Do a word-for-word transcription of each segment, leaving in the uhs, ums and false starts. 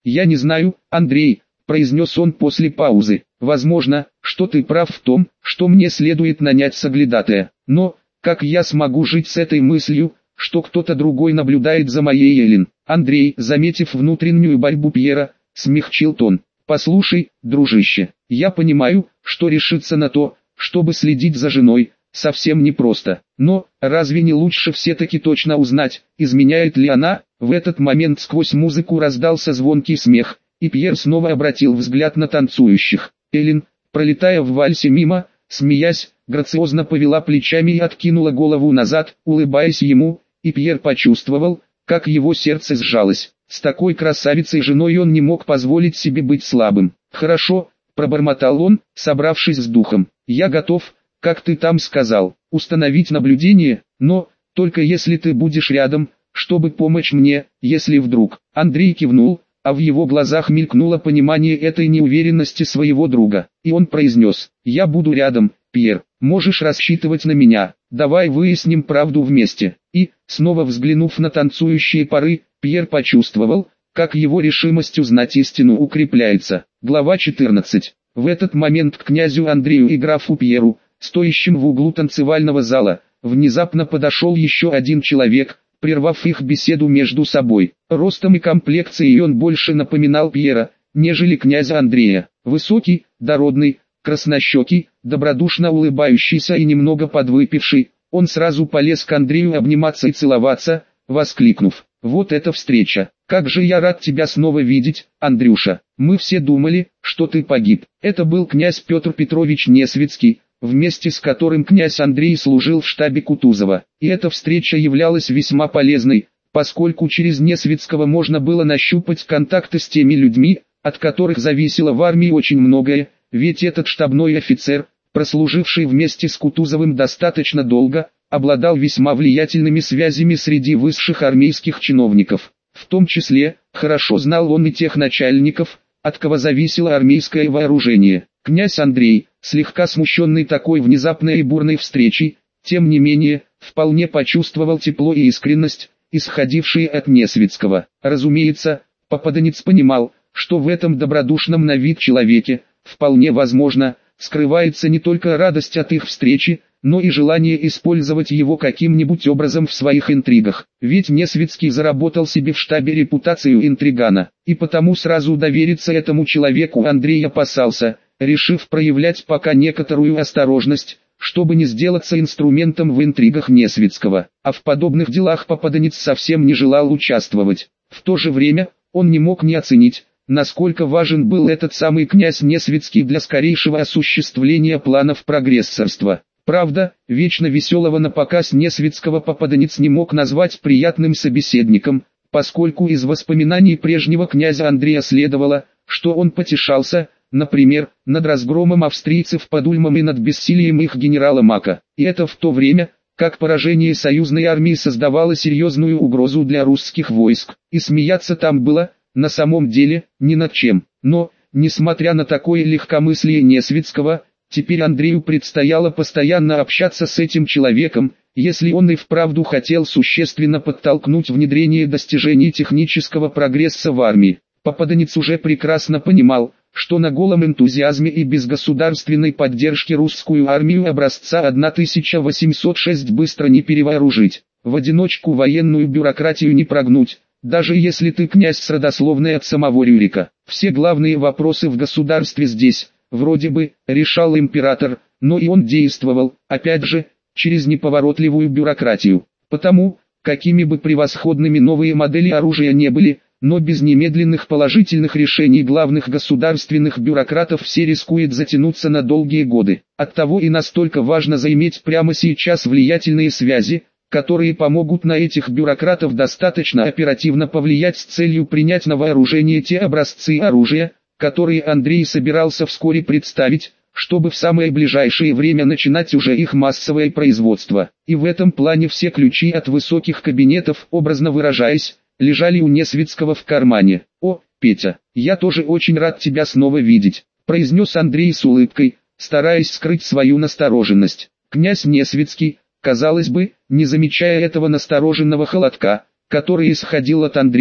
«Я не знаю, Андрей», — произнес он после паузы. «Возможно, что ты прав в том, что мне следует нанять соглядатая. Но, как я смогу жить с этой мыслью, что кто-то другой наблюдает за моей Эллен?» Андрей, заметив внутреннюю борьбу Пьера, смягчил тон. «Послушай, дружище, я понимаю, что решиться на то, чтобы следить за женой, совсем непросто. Но, разве не лучше все-таки точно узнать, изменяет ли она?» В этот момент сквозь музыку раздался звонкий смех, и Пьер снова обратил взгляд на танцующих. Эллен, пролетая в вальсе мимо, смеясь, грациозно повела плечами и откинула голову назад, улыбаясь ему, и Пьер почувствовал, как его сердце сжалось. С такой красавицей женой он не мог позволить себе быть слабым. «Хорошо», — пробормотал он, собравшись с духом. «Я готов, как ты там сказал, установить наблюдение, но, только если ты будешь рядом, чтобы помочь мне, если вдруг». Андрей кивнул, а в его глазах мелькнуло понимание этой неуверенности своего друга, и он произнес: «Я буду рядом, Пьер, можешь рассчитывать на меня, давай выясним правду вместе». И, снова взглянув на танцующие пары, Пьер почувствовал, как его решимость узнать истину укрепляется. Глава четырнадцать. В этот момент к князю Андрею и графу Пьеру, стоящим в углу танцевального зала, внезапно подошел еще один человек, прервав их беседу между собой. Ростом и комплекцией он больше напоминал Пьера, нежели князя Андрея. Высокий, дородный, краснощекий, добродушно улыбающийся и немного подвыпивший, он сразу полез к Андрею обниматься и целоваться, воскликнув: «Вот эта встреча! Как же я рад тебя снова видеть, Андрюша! Мы все думали, что ты погиб». Это был князь Петр Петрович Несвицкий, вместе с которым князь Андрей служил в штабе Кутузова. И эта встреча являлась весьма полезной, поскольку через Несвицкого можно было нащупать контакты с теми людьми, от которых зависело в армии очень многое, ведь этот штабной офицер, прослуживший вместе с Кутузовым достаточно долго, обладал весьма влиятельными связями среди высших армейских чиновников. В том числе, хорошо знал он и тех начальников, от кого зависело армейское вооружение. Князь Андрей, слегка смущенный такой внезапной и бурной встречей, тем не менее, вполне почувствовал тепло и искренность, исходившие от Несвицкого. Разумеется, попаданец понимал, что в этом добродушном на вид человеке, вполне возможно, скрывается не только радость от их встречи, но и желание использовать его каким-нибудь образом в своих интригах. Ведь Несвицкий заработал себе в штабе репутацию интригана, и потому сразу довериться этому человеку Андрей опасался, решив проявлять пока некоторую осторожность, чтобы не сделаться инструментом в интригах Несвицкого. А в подобных делах попаданец совсем не желал участвовать. В то же время, он не мог не оценить, насколько важен был этот самый князь Несвицкий для скорейшего осуществления планов прогрессорства. Правда, вечно веселого напоказ Несвицкого попаданец не мог назвать приятным собеседником, поскольку из воспоминаний прежнего князя Андрея следовало, что он потешался, например, над разгромом австрийцев под Ульмом и над бессилием их генерала Мака. И это в то время, как поражение союзной армии создавало серьезную угрозу для русских войск. И смеяться там было, на самом деле, ни над чем. Но, несмотря на такое легкомыслие Несвицкого, теперь Андрею предстояло постоянно общаться с этим человеком, если он и вправду хотел существенно подтолкнуть внедрение достижений технического прогресса в армии. Попаданец уже прекрасно понимал, что на голом энтузиазме и без государственной поддержки русскую армию образца тысяча восемьсот шесть быстро не перевооружить. В одиночку военную бюрократию не прогнуть, даже если ты князь с родословной от самого Рюрика. Все главные вопросы в государстве здесь, вроде бы, решал император, но и он действовал, опять же, через неповоротливую бюрократию. Потому, какими бы превосходными новые модели оружия не были, но без немедленных положительных решений главных государственных бюрократов все рискует затянуться на долгие годы. Оттого и настолько важно заиметь прямо сейчас влиятельные связи, которые помогут на этих бюрократов достаточно оперативно повлиять с целью принять на вооружение те образцы оружия, которые Андрей собирался вскоре представить, чтобы в самое ближайшее время начинать уже их массовое производство. И в этом плане все ключи от высоких кабинетов, образно выражаясь, лежали у Несвицкого в кармане. «О, Петя, я тоже очень рад тебя снова видеть», — произнес Андрей с улыбкой, стараясь скрыть свою настороженность. Князь Несвицкий, казалось бы, не замечая этого настороженного холодка, который исходил от Андрея,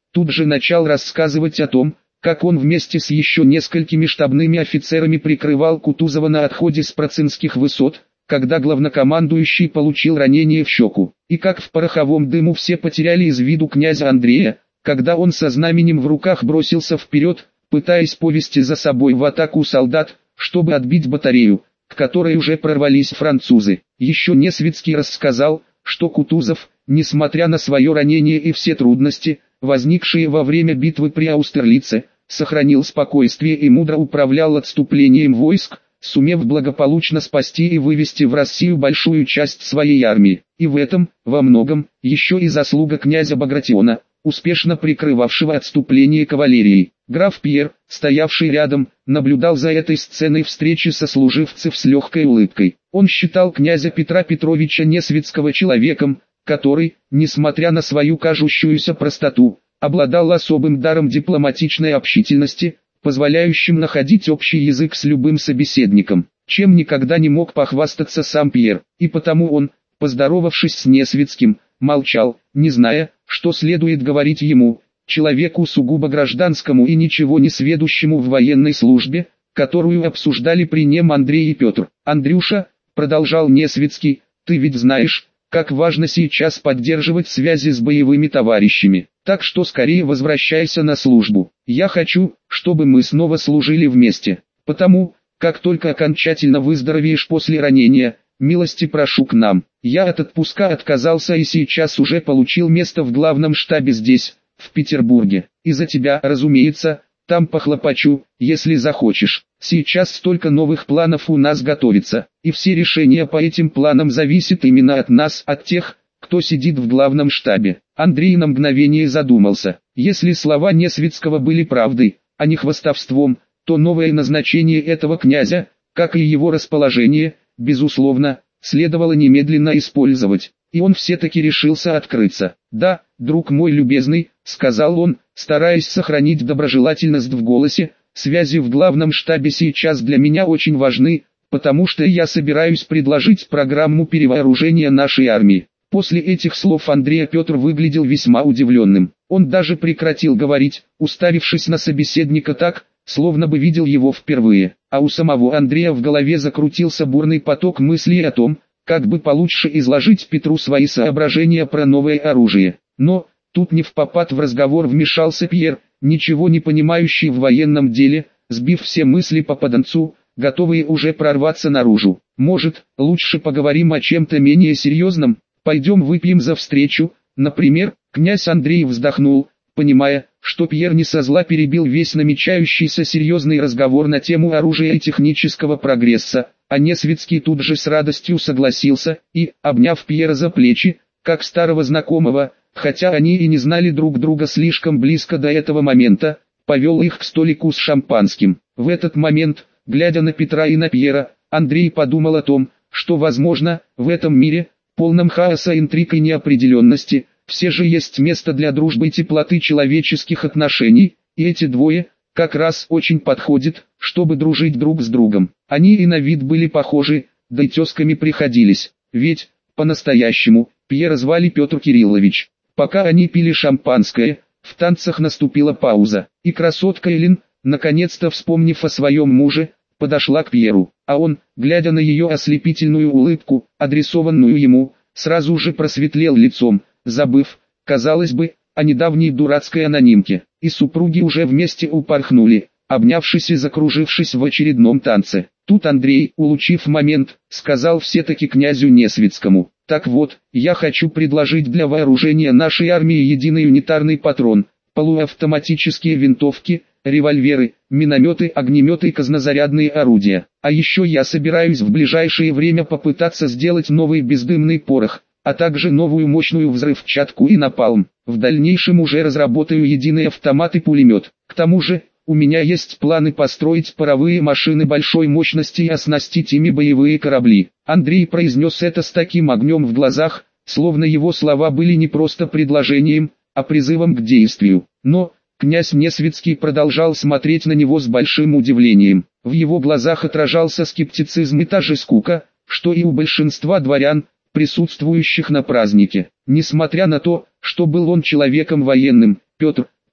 тут же начал рассказывать о том, как он вместе с еще несколькими штабными офицерами прикрывал Кутузова на отходе с Процинских высот, когда главнокомандующий получил ранение в щеку, и как в пороховом дыму все потеряли из виду князя Андрея, когда он со знаменем в руках бросился вперед, пытаясь повести за собой в атаку солдат, чтобы отбить батарею, к которой уже прорвались французы. Еще Несвицкий рассказал, что Кутузов, несмотря на свое ранение и все трудности, возникшие во время битвы при Аустерлице, сохранил спокойствие и мудро управлял отступлением войск, сумев благополучно спасти и вывести в Россию большую часть своей армии. И в этом, во многом, еще и заслуга князя Багратиона, успешно прикрывавшего отступление кавалерии. Граф Пьер, стоявший рядом, наблюдал за этой сценой встречи сослуживцев с легкой улыбкой. Он считал князя Петра Петровича Несвицкого человеком, который, несмотря на свою кажущуюся простоту, обладал особым даром дипломатичной общительности, позволяющим находить общий язык с любым собеседником, чем никогда не мог похвастаться сам Пьер, и потому он, поздоровавшись с Несвицким, молчал, не зная, что следует говорить ему, человеку сугубо гражданскому и ничего не сведущему в военной службе, которую обсуждали при нем Андрей и Петр. «Андрюша», — продолжал Несвицкий, — «ты ведь знаешь, как важно сейчас поддерживать связи с боевыми товарищами, так что скорее возвращайся на службу. Я хочу, чтобы мы снова служили вместе, потому, как только окончательно выздоровеешь после ранения, милости прошу к нам. Я от отпуска отказался и сейчас уже получил место в главном штабе здесь, в Петербурге. И за тебя, разумеется, там похлопочу, если захочешь. Сейчас столько новых планов у нас готовится, и все решения по этим планам зависят именно от нас, от тех, кто сидит в главном штабе». Андрей на мгновение задумался. Если слова Несвицкого были правдой, а не хвастовством, то новое назначение этого князя, как и его расположение, безусловно, следовало немедленно использовать. И он все-таки решился открыться. «Да, друг мой любезный», — сказал он, стараясь сохранить доброжелательность в голосе, «связи в главном штабе сейчас для меня очень важны, потому что я собираюсь предложить программу перевооружения нашей армии». После этих слов Андрея Петр выглядел весьма удивленным. Он даже прекратил говорить, уставившись на собеседника так, словно бы видел его впервые. А у самого Андрея в голове закрутился бурный поток мыслей о том, как бы получше изложить Петру свои соображения про новое оружие. Но, тут не впопад в разговор вмешался Пьер, ничего не понимающий в военном деле, сбив все мысли попаданцу, готовые уже прорваться наружу. «Может, лучше поговорим о чем-то менее серьезном? Пойдем выпьем за встречу, например?» Князь Андрей вздохнул, понимая, что Пьер не со зла перебил весь намечающийся серьезный разговор на тему оружия и технического прогресса, а Несвицкий тут же с радостью согласился и, обняв Пьера за плечи, как старого знакомого, хотя они и не знали друг друга слишком близко до этого момента, повел их к столику с шампанским. В этот момент, глядя на Петра и на Пьера, Андрей подумал о том, что возможно, в этом мире, полном хаоса, интриг и неопределенности, все же есть место для дружбы и теплоты человеческих отношений, и эти двое, как раз очень подходят, чтобы дружить друг с другом. Они и на вид были похожи, да и тезками приходились, ведь, по-настоящему, Пьера звали Петр Кириллович. Пока они пили шампанское, в танцах наступила пауза, и красотка Элин, наконец-то вспомнив о своем муже, подошла к Пьеру, а он, глядя на ее ослепительную улыбку, адресованную ему, сразу же просветлел лицом, забыв, казалось бы, о недавней дурацкой анонимке, и супруги уже вместе упорхнули, обнявшись и закружившись в очередном танце. Тут Андрей, улучив момент, сказал все-таки князю Несвицкому: «Так вот, я хочу предложить для вооружения нашей армии единый унитарный патрон, полуавтоматические винтовки, револьверы, минометы, огнеметы и казнозарядные орудия. А еще я собираюсь в ближайшее время попытаться сделать новый бездымный порох, а также новую мощную взрывчатку и напалм. В дальнейшем уже разработаю единый автомат и пулемет. К тому же, у меня есть планы построить паровые машины большой мощности и оснастить ими боевые корабли». Андрей произнес это с таким огнем в глазах, словно его слова были не просто предложением, а призывом к действию. Но князь Несвицкий продолжал смотреть на него с большим удивлением. В его глазах отражался скептицизм и та же скука, что и у большинства дворян, присутствующих на празднике. Несмотря на то, что был он человеком военным, Петр,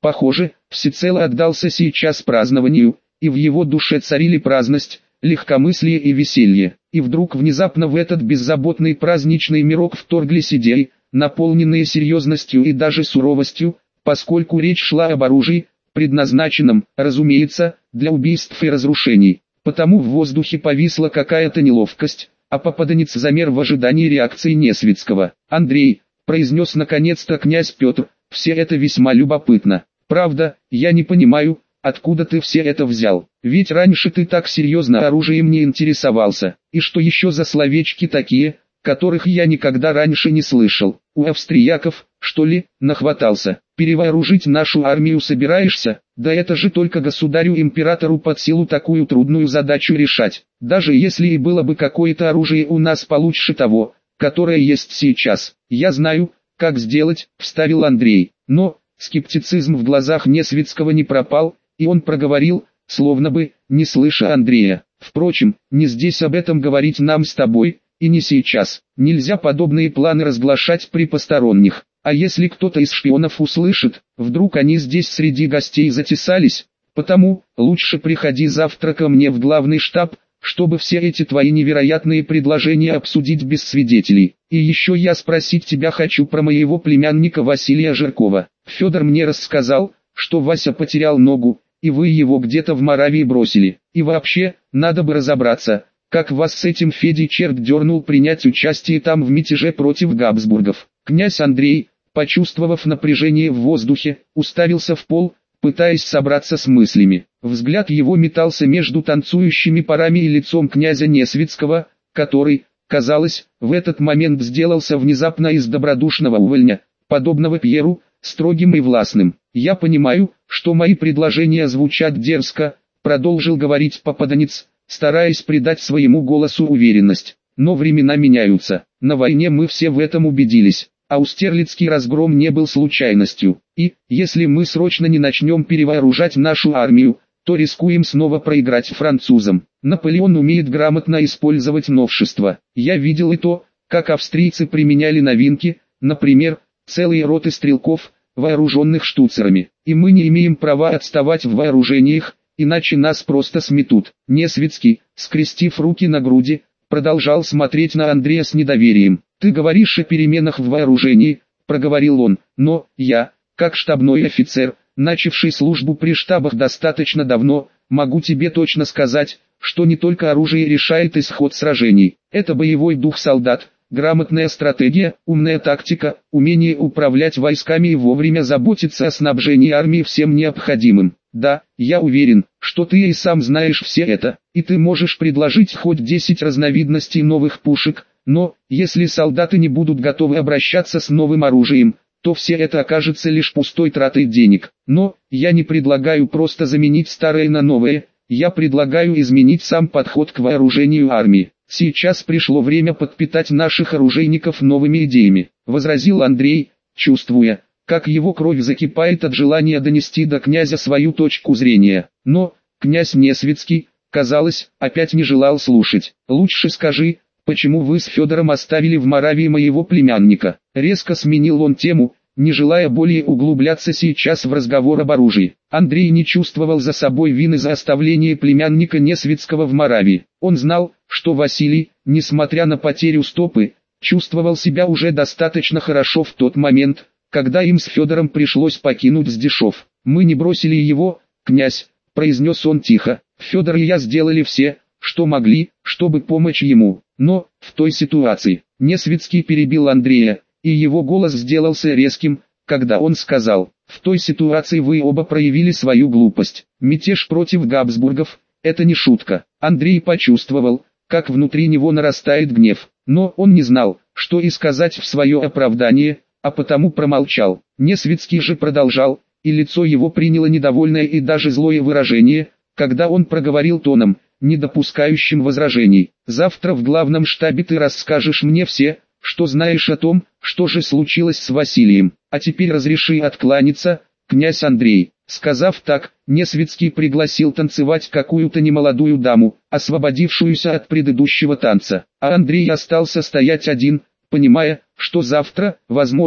похоже, всецело отдался сейчас празднованию, и в его душе царили праздность, легкомыслие и веселье. И вдруг внезапно в этот беззаботный праздничный мирок вторглись идеи, наполненные серьезностью и даже суровостью, поскольку речь шла об оружии, предназначенном, разумеется, для убийств и разрушений. Потому в воздухе повисла какая-то неловкость, а попаданец замер в ожидании реакции Несвицкого. «Андрей», — произнес наконец-то князь Петр, — «все это весьма любопытно. Правда, я не понимаю, откуда ты все это взял? Ведь раньше ты так серьезно оружием не интересовался. И что еще за словечки такие, которых я никогда раньше не слышал? У австрияков, что ли, нахватался? Перевооружить нашу армию собираешься? Да это же только государю-императору под силу такую трудную задачу решать. Даже если и было бы какое-то оружие у нас получше того, которое есть сейчас. Я знаю, как сделать», — вставил Андрей. Но скептицизм в глазах Несвицкого не пропал, и он проговорил, словно бы, не слыша Андрея: «Впрочем, не здесь об этом говорить нам с тобой, и не сейчас. Нельзя подобные планы разглашать при посторонних. А если кто-то из шпионов услышит, вдруг они здесь среди гостей затесались, потому лучше приходи завтра ко мне в главный штаб, чтобы все эти твои невероятные предложения обсудить без свидетелей. И еще я спросить тебя хочу про моего племянника Василия Жиркова. Федор мне рассказал, что Вася потерял ногу, и вы его где-то в Моравии бросили. И вообще, надо бы разобраться, как вас с этим Федей черт дернул принять участие там в мятеже против Габсбургов». Князь Андрей, почувствовав напряжение в воздухе, уставился в пол, пытаясь собраться с мыслями. Взгляд его метался между танцующими парами и лицом князя Несвицкого, который, казалось, в этот момент сделался внезапно из добродушного увольня, подобного Пьеру, строгим и властным. «Я понимаю, что мои предложения звучат дерзко», — продолжил говорить попаданец, стараясь придать своему голосу уверенность. «Но времена меняются. На войне мы все в этом убедились. Аустерлицкий разгром не был случайностью. И, если мы срочно не начнем перевооружать нашу армию, то рискуем снова проиграть французам. Наполеон умеет грамотно использовать новшества. Я видел и то, как австрийцы применяли новинки, например, целые роты стрелков, вооруженных штуцерами. И мы не имеем права отставать в вооружениях, иначе нас просто сметут». Несвицкий, скрестив руки на груди, продолжал смотреть на Андрея с недоверием. «Ты говоришь о переменах в вооружении», — проговорил он, — «но я, как штабной офицер, начавший службу при штабах достаточно давно, могу тебе точно сказать, что не только оружие решает исход сражений. Это боевой дух солдат, грамотная стратегия, умная тактика, умение управлять войсками и вовремя заботиться о снабжении армии всем необходимым. Да, я уверен, что ты и сам знаешь все это, и ты можешь предложить хоть десять разновидностей новых пушек, но, если солдаты не будут готовы обращаться с новым оружием, то все это окажется лишь пустой тратой денег. Но, я не предлагаю просто заменить старое на новое, я предлагаю изменить сам подход к вооружению армии. Сейчас пришло время подпитать наших оружейников новыми идеями», — возразил Андрей, чувствуя, как его кровь закипает от желания донести до князя свою точку зрения. Но, князь Несвицкий, казалось, опять не желал слушать. «Лучше скажи, почему вы с Федором оставили в Моравии моего племянника?» Резко сменил он тему, не желая более углубляться сейчас в разговор об оружии. Андрей не чувствовал за собой вины за оставление племянника Несвицкого в Моравии. Он знал, что Василий, несмотря на потерю стопы, чувствовал себя уже достаточно хорошо в тот момент, когда им с Федором пришлось покинуть Сдешов. «Мы не бросили его, князь», — произнес он тихо. «Федор и я сделали все, что могли, чтобы помочь ему. Но, в той ситуации», — Несвицкий перебил Андрея, и его голос сделался резким, когда он сказал: «В той ситуации вы оба проявили свою глупость. Мятеж против Габсбургов — это не шутка». Андрей почувствовал, как внутри него нарастает гнев, но он не знал, что и сказать в свое оправдание, а потому промолчал. Несвицкий же продолжал, и лицо его приняло недовольное и даже злое выражение, когда он проговорил тоном, не допускающим возражений: «Завтра в главном штабе ты расскажешь мне все, что знаешь о том, что же случилось с Василием. А теперь разреши откланяться, князь Андрей». Сказав так, Несвицкий пригласил танцевать какую-то немолодую даму, освободившуюся от предыдущего танца, а Андрей остался стоять один, понимая, что завтра, возможно,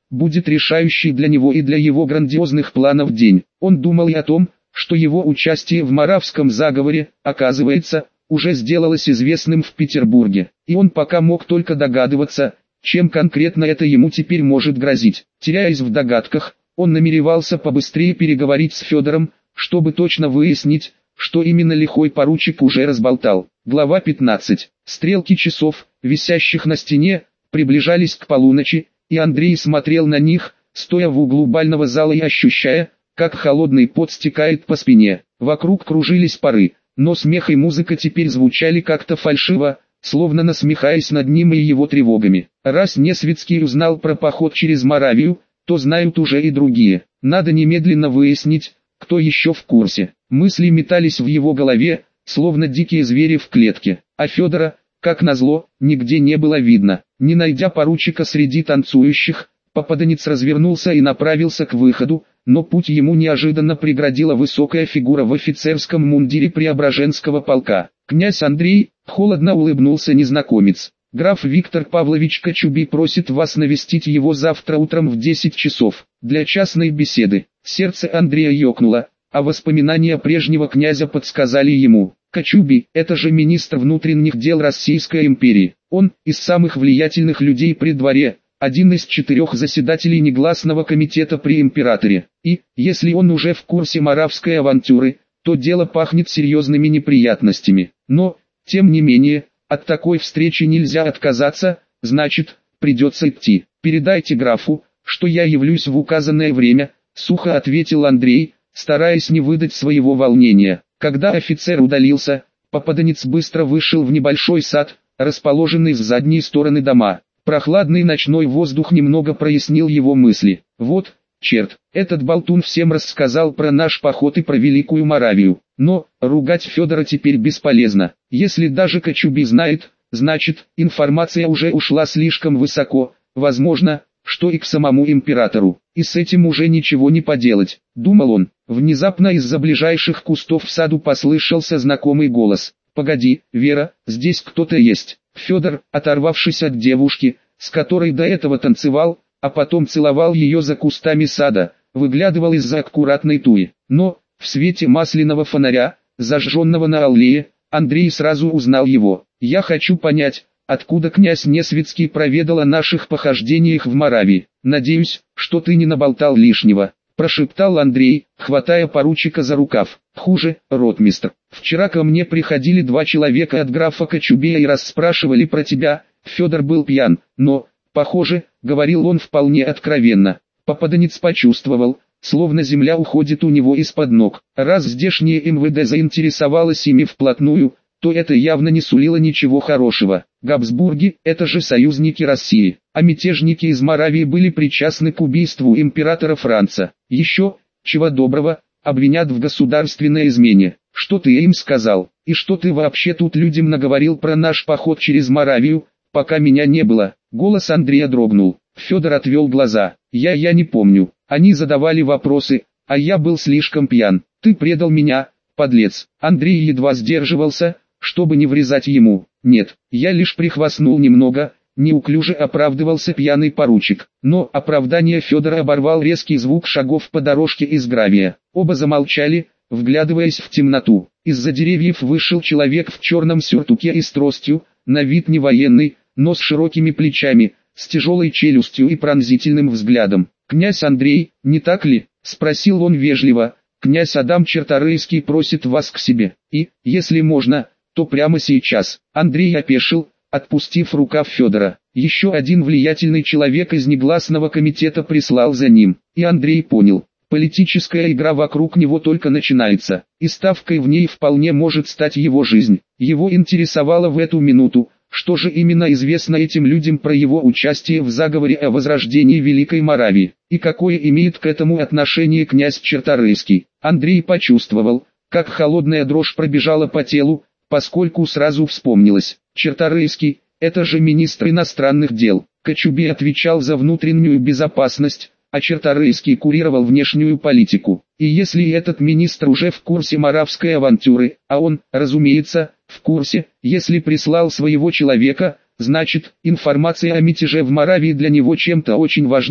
будет решающий для него и для его грандиозных планов день. Он думал и о том, что его участие в Моравском заговоре, оказывается, уже сделалось известным в Петербурге, и он пока мог только догадываться, чем конкретно это ему теперь может грозить. Теряясь в догадках, он намеревался побыстрее переговорить с Федором, чтобы точно выяснить, что именно лихой поручик уже разболтал. Глава пятнадцать. Стрелки часов, висящих на стене, приближались к полуночи, и Андрей смотрел на них, стоя в углу бального зала и ощущая, как холодный пот стекает по спине. Вокруг кружились пары, но смех и музыка теперь звучали как-то фальшиво, словно насмехаясь над ним и его тревогами. Раз Несвицкий узнал про поход через Моравию, то знают уже и другие. Надо немедленно выяснить, кто еще в курсе. Мысли метались в его голове, словно дикие звери в клетке. А Федора, как назло, нигде не было видно. Не найдя поручика среди танцующих, попаданец развернулся и направился к выходу, но путь ему неожиданно преградила высокая фигура в офицерском мундире Преображенского полка. «Князь Андрей», — холодно улыбнулся незнакомец. «Граф Виктор Павлович Кочубей просит вас навестить его завтра утром в десять часов, для частной беседы». Сердце Андрея ёкнуло, а воспоминания прежнего князя подсказали ему: Кочубей — это же министр внутренних дел Российской империи. Он из самых влиятельных людей при дворе, один из четырех заседателей негласного комитета при императоре. И, если он уже в курсе моравской авантюры, то дело пахнет серьезными неприятностями. Но, тем не менее, от такой встречи нельзя отказаться, значит, придется идти. «Передайте графу, что я явлюсь в указанное время», — сухо ответил Андрей, стараясь не выдать своего волнения. Когда офицер удалился, попаданец быстро вышел в небольшой сад, расположенный с задней стороны дома. Прохладный ночной воздух немного прояснил его мысли. Вот, черт, этот болтун всем рассказал про наш поход и про Великую Моравию. Но, ругать Федора теперь бесполезно. Если даже Кочубей знает, значит, информация уже ушла слишком высоко, возможно, что и к самому императору. И с этим уже ничего не поделать, думал он. Внезапно из-за ближайших кустов в саду послышался знакомый голос. «Погоди, Вера, здесь кто-то есть». Федор, оторвавшись от девушки, с которой до этого танцевал, а потом целовал ее за кустами сада, выглядывал из-за аккуратной туи. Но, в свете масляного фонаря, зажженного на аллее, Андрей сразу узнал его. «Я хочу понять, откуда князь Несвицкий проведал о наших похождениях в Моравии. Надеюсь, что ты не наболтал лишнего», — прошептал Андрей, хватая поручика за рукав. «Хуже, ротмистр. Вчера ко мне приходили два человека от графа Кочубея и расспрашивали про тебя. Федор был пьян, но, похоже, говорил он вполне откровенно». Попаданец почувствовал, словно земля уходит у него из-под ног. Раз здешнее эм вэ дэ заинтересовалось ими вплотную, то это явно не сулило ничего хорошего. Габсбурги – это же союзники России, а мятежники из Моравии были причастны к убийству императора Франца. Еще, чего доброго, обвинят в государственной измене. Что ты им сказал? И что ты вообще тут людям наговорил про наш поход через Моравию, пока меня не было? Голос Андрея дрогнул. Федор отвел глаза. Я я не помню. Они задавали вопросы, а я был слишком пьян. Ты предал меня, подлец. Андрей едва сдерживался, чтобы не врезать ему. Нет, я лишь прихвастнул немного, неуклюже оправдывался пьяный поручик. Но оправдание Федора оборвал резкий звук шагов по дорожке из гравия. Оба замолчали, вглядываясь в темноту. Из-за деревьев вышел человек в черном сюртуке и с тростью, на вид не военный, но с широкими плечами, с тяжелой челюстью и пронзительным взглядом. «Князь Андрей, не так ли?» — спросил он вежливо. «Князь Адам Черторийский просит вас к себе, и, если можно, то прямо сейчас». Андрей опешил, отпустив рукав Федора. Еще один влиятельный человек из негласного комитета прислал за ним, и Андрей понял. Политическая игра вокруг него только начинается, и ставкой в ней вполне может стать его жизнь. Его интересовало в эту минуту, что же именно известно этим людям про его участие в заговоре о возрождении Великой Моравии, и какое имеет к этому отношение князь Черторийский. Андрей почувствовал, как холодная дрожь пробежала по телу, поскольку сразу вспомнилось. Черторийский – это же министр иностранных дел. Кочубей отвечал за внутреннюю безопасность, а Черторийский курировал внешнюю политику. И если этот министр уже в курсе моравской авантюры, а он, разумеется, в курсе, если прислал своего человека, значит, информация о мятеже в Моравии для него чем-то очень важна,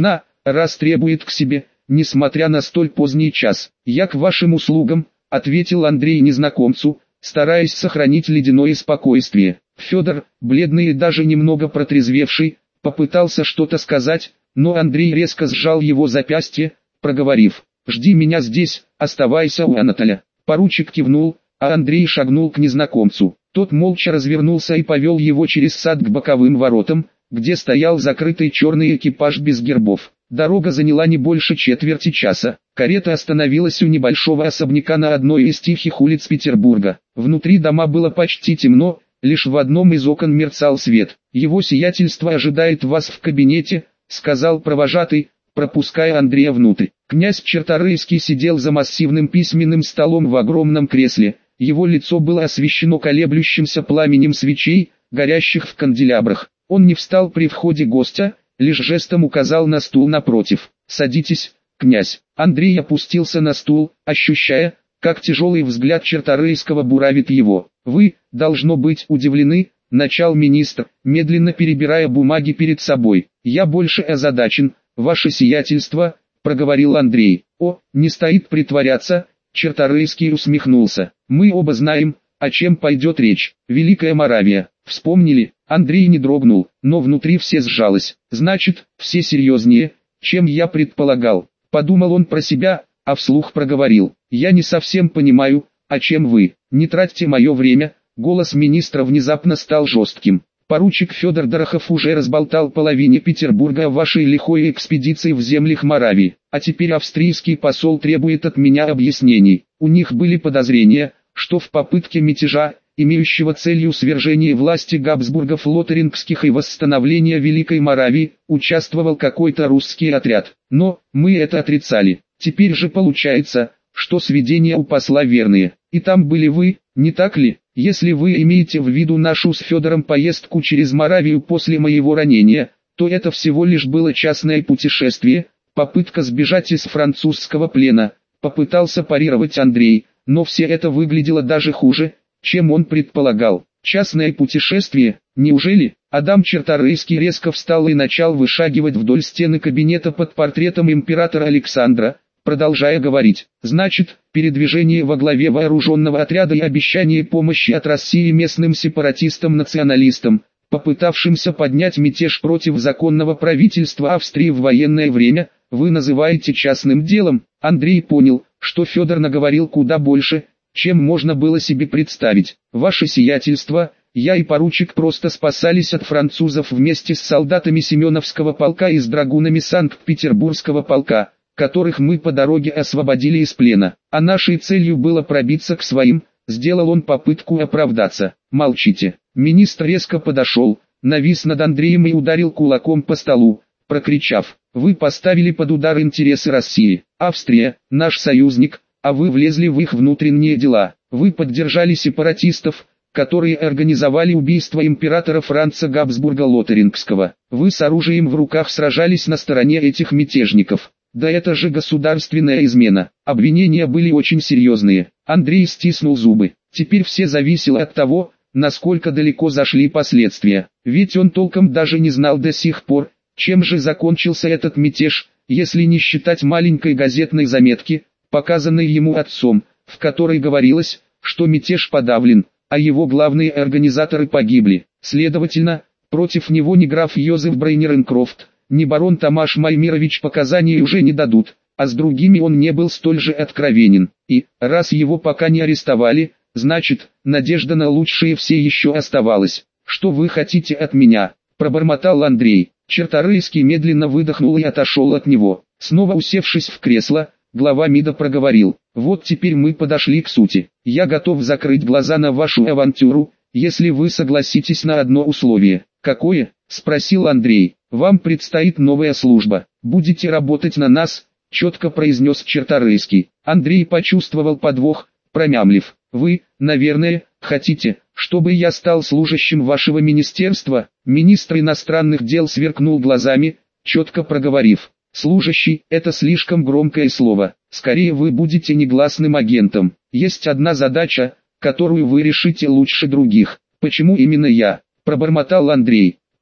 раз требует к себе, несмотря на столь поздний час. «Я к вашим услугам», — ответил Андрей незнакомцу, стараясь сохранить ледяное спокойствие. Федор, бледный и даже немного протрезвевший, попытался что-то сказать, но Андрей резко сжал его запястье, проговорив: «Жди меня здесь, оставайся у Анатоля». Поручик кивнул, а Андрей шагнул к незнакомцу. Тот молча развернулся и повел его через сад к боковым воротам, где стоял закрытый черный экипаж без гербов. Дорога заняла не больше четверти часа. Карета остановилась у небольшого особняка на одной из тихих улиц Петербурга. Внутри дома было почти темно, лишь в одном из окон мерцал свет. «Его сиятельство ожидает вас в кабинете», — сказал провожатый, пропуская Андрея внутрь. Князь Черторийский сидел за массивным письменным столом в огромном кресле. Его лицо было освещено колеблющимся пламенем свечей, горящих в канделябрах. Он не встал при входе гостя, лишь жестом указал на стул напротив. «Садитесь, князь». Андрей опустился на стул, ощущая, как тяжелый взгляд Черторийского буравит его. «Вы, должно быть, удивлены», — начал министр, медленно перебирая бумаги перед собой. «Я больше озадачен, ваше сиятельство», — проговорил Андрей. «О, не стоит притворяться», — Черторийский усмехнулся. «Мы оба знаем, о чем пойдет речь. Великая Моравия. Вспомнили?» Андрей не дрогнул, но внутри все сжалось. «Значит, все серьезнее, чем я предполагал», — подумал он про себя, а вслух проговорил: «Я не совсем понимаю, о чем вы. Не тратьте мое время». Голос министра внезапно стал жестким. «Поручик Федор Дорохов уже разболтал половине Петербурга о вашей лихой экспедиции в землях Моравии, а теперь австрийский посол требует от меня объяснений. У них были подозрения, что в попытке мятежа, имеющего целью свержение власти Габсбургов Лотарингских и восстановление Великой Моравии, участвовал какой-то русский отряд. Но мы это отрицали. Теперь же получается, что сведения у посла верные. И там были вы, не так ли? Если вы имеете в виду нашу с Федором поездку через Моравию после моего ранения, то это всего лишь было частное путешествие, попытка сбежать из французского плена», — попытался парировать Андрей, но все это выглядело даже хуже, чем он предполагал. «Частное путешествие, неужели?» Адам Черторийский резко встал и начал вышагивать вдоль стены кабинета под портретом императора Александра, продолжая говорить: «Значит, передвижение во главе вооруженного отряда и обещание помощи от России местным сепаратистам-националистам, попытавшимся поднять мятеж против законного правительства Австрии в военное время, вы называете частным делом». Андрей понял, что Федор наговорил куда больше, чем можно было себе представить. «Ваше сиятельство, я и поручик просто спасались от французов вместе с солдатами Семеновского полка и с драгунами Санкт-Петербургского полка, которых мы по дороге освободили из плена, а нашей целью было пробиться к своим», — сделал он попытку оправдаться. «Молчите». Министр резко подошел, навис над Андреем и ударил кулаком по столу, прокричав: «Вы поставили под удар интересы России. Австрия — наш союзник, а вы влезли в их внутренние дела. Вы поддержали сепаратистов, которые организовали убийство императора Франца Габсбурга Лотарингского. Вы с оружием в руках сражались на стороне этих мятежников. Да это же государственная измена». Обвинения были очень серьезные. Андрей стиснул зубы. Теперь все зависело от того, насколько далеко зашли последствия. Ведь он толком даже не знал до сих пор, чем же закончился этот мятеж, если не считать маленькой газетной заметки, показанной ему отцом, в которой говорилось, что мятеж подавлен, а его главные организаторы погибли. Следовательно, против него ни граф Йозеф Брейнеренкрофт, ни барон Тамаш Маймирович показаний уже не дадут, а с другими он не был столь же откровенен. И, раз его пока не арестовали, значит, надежда на лучшее все еще оставалась. «Что вы хотите от меня?» – пробормотал Андрей. Черторийский медленно выдохнул и отошел от него. Снова усевшись в кресло, глава МИДа проговорил: «Вот теперь мы подошли к сути. Я готов закрыть глаза на вашу авантюру, если вы согласитесь на одно условие». «Какое?» – спросил Андрей. «Вам предстоит новая служба. Будете работать на нас», – четко произнес Черторийский. Андрей почувствовал подвох, промямлив: «Вы, наверное, хотите, чтобы я стал служащим вашего министерства?» Министр иностранных дел сверкнул глазами, четко проговорив: «Служащий – это слишком громкое слово. Скорее вы будете негласным агентом. Есть одна задача, которую вы решите лучше других». «Почему именно я?» – пробормотал Андрей.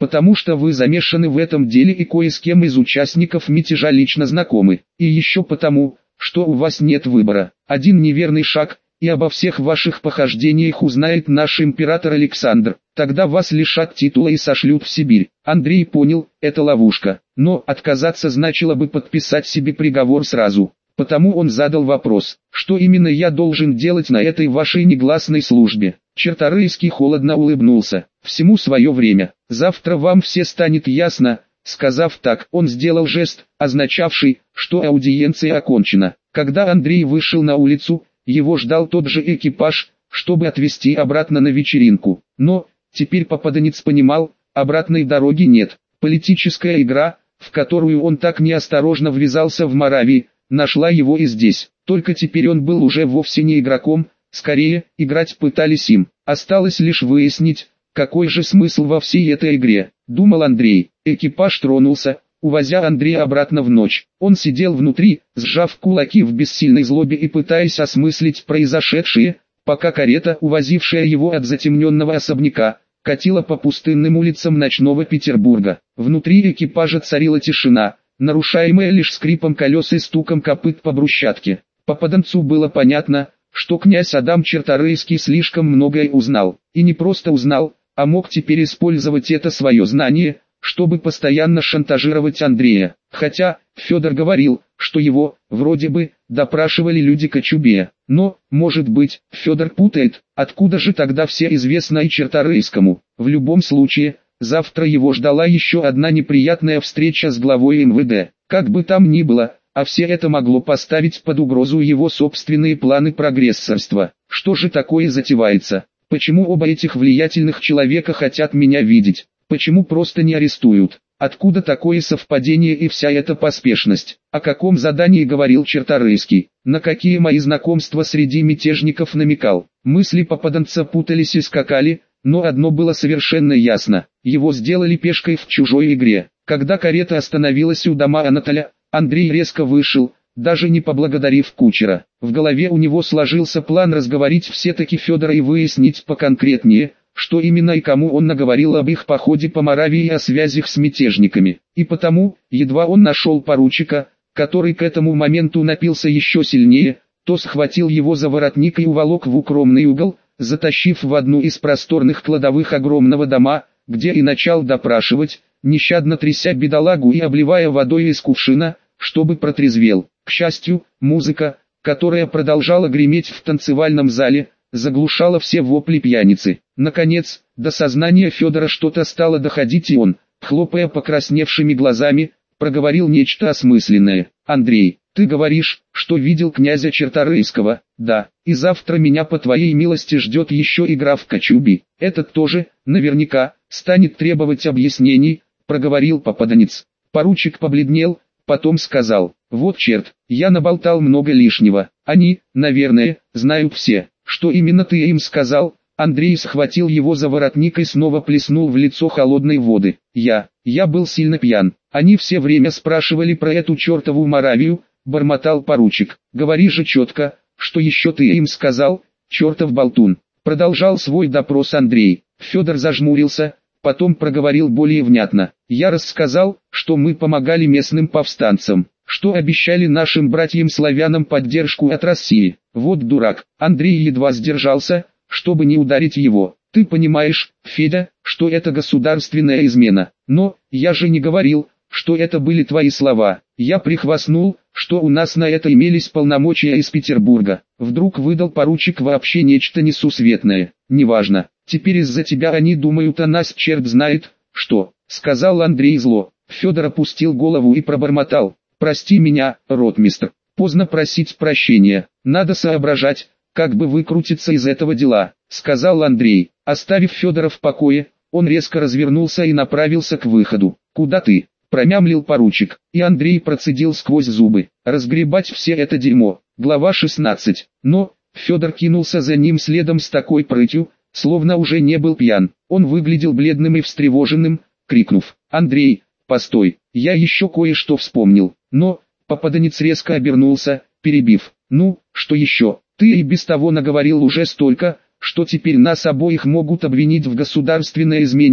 потому что вы замешаны в этом деле и кое с кем из участников мятежа лично знакомы, и еще потому, что у вас нет выбора. Один неверный шаг, и обо всех ваших похождениях узнает наш император Александр. Тогда вас лишат титула и сошлют в Сибирь. Андрей понял, это ловушка, но отказаться значило бы подписать себе приговор сразу. Потому он задал вопрос, что именно я должен делать на этой вашей негласной службе. Черторийский холодно улыбнулся. Всему свое время. Завтра вам все станет ясно. Сказав так, он сделал жест, означавший, что аудиенция окончена. Когда Андрей вышел на улицу, его ждал тот же экипаж, чтобы отвезти обратно на вечеринку. Но, теперь попаданец понимал, обратной дороги нет. Политическая игра, в которую он так неосторожно ввязался в Моравии, нашла его и здесь. Только теперь он был уже вовсе не игроком, скорее, играть пытались им. Осталось лишь выяснить, какой же смысл во всей этой игре, думал Андрей. Экипаж тронулся, увозя Андрея обратно в ночь. Он сидел внутри, сжав кулаки в бессильной злобе и пытаясь осмыслить произошедшее, пока карета, увозившая его от затемненного особняка, катила по пустынным улицам ночного Петербурга. Внутри экипажа царила тишина, нарушаемая лишь скрипом колес и стуком копыт по брусчатке. Попаданцу было понятно, что князь Адам Черторийский слишком многое узнал. И не просто узнал, а мог теперь использовать это свое знание, чтобы постоянно шантажировать Андрея. Хотя, Федор говорил, что его, вроде бы, допрашивали люди Кочубея. Но, может быть, Федор путает, откуда же тогда все известно и Черторийскому. В любом случае, завтра его ждала еще одна неприятная встреча с главой эм вэ дэ. Как бы там ни было, а все это могло поставить под угрозу его собственные планы прогрессорства. Что же такое затевается? Почему оба этих влиятельных человека хотят меня видеть? Почему просто не арестуют? Откуда такое совпадение и вся эта поспешность? О каком задании говорил Черторийский? На какие мои знакомства среди мятежников намекал? Мысли попаданца путались и скакали, но одно было совершенно ясно. Его сделали пешкой в чужой игре. Когда карета остановилась у дома Анатоля, Андрей резко вышел, даже не поблагодарив кучера. В голове у него сложился план разговорить все-таки Федора и выяснить поконкретнее, что именно и кому он наговорил об их походе по Моравии и о связях с мятежниками. И потому, едва он нашел поручика, который к этому моменту напился еще сильнее, то схватил его за воротник и уволок в укромный угол, затащив в одну из просторных кладовых огромного дома, где и начал допрашивать, нещадно тряся бедолагу и обливая водой из кувшина, чтобы протрезвел. К счастью, музыка, которая продолжала греметь в танцевальном зале, заглушала все вопли пьяницы. Наконец, до сознания Федора что-то стало доходить, и он, хлопая покрасневшими глазами, проговорил нечто осмысленное. «Андрей, ты говоришь, что видел князя Черторийского?» «Да, и завтра меня по твоей милости ждет еще игра в Кочуби. Этот тоже, наверняка, станет требовать объяснений», — проговорил попаданец. Поручик побледнел, потом сказал: «Вот черт, я наболтал много лишнего. Они, наверное, знают все, что именно ты им сказал». Андрей схватил его за воротник и снова плеснул в лицо холодной воды. «Я, я был сильно пьян. Они все время спрашивали про эту чертову Моравию», — бормотал поручик. «Говори же четко, что еще ты им сказал, чертов болтун». Продолжал свой допрос Андрей. Федор зажмурился, потом проговорил более внятно. «Я рассказал, что мы помогали местным повстанцам, что обещали нашим братьям-славянам поддержку от России. Вот дурак». Андрей едва сдержался, чтобы не ударить его. «Ты понимаешь, Федя, что это государственная измена. Но, я же не говорил, что это были твои слова. Я прихвастнул, что у нас на это имелись полномочия из Петербурга». Вдруг выдал поручик вообще нечто несусветное. «Неважно, теперь из-за тебя они думают о нас черт знает, что», — сказал Андрей зло. Федор опустил голову и пробормотал: «Прости меня, ротмистр. Поздно просить прощения. Надо соображать, как бы выкрутиться из этого дела», — сказал Андрей. Оставив Федора в покое, он резко развернулся и направился к выходу. «Куда ты?» — промямлил поручик, и Андрей процедил сквозь зубы: «Разгребать все это дерьмо». Глава шестнадцать. Но Федор кинулся за ним следом с такой прытью, словно уже не был пьян. Он выглядел бледным и встревоженным, крикнув: «Андрей, постой, я еще кое-что вспомнил». Но попаданец резко обернулся, перебив: «Ну, что еще? Ты и без того наговорил уже столько, что теперь нас обоих могут обвинить в государственной измене и,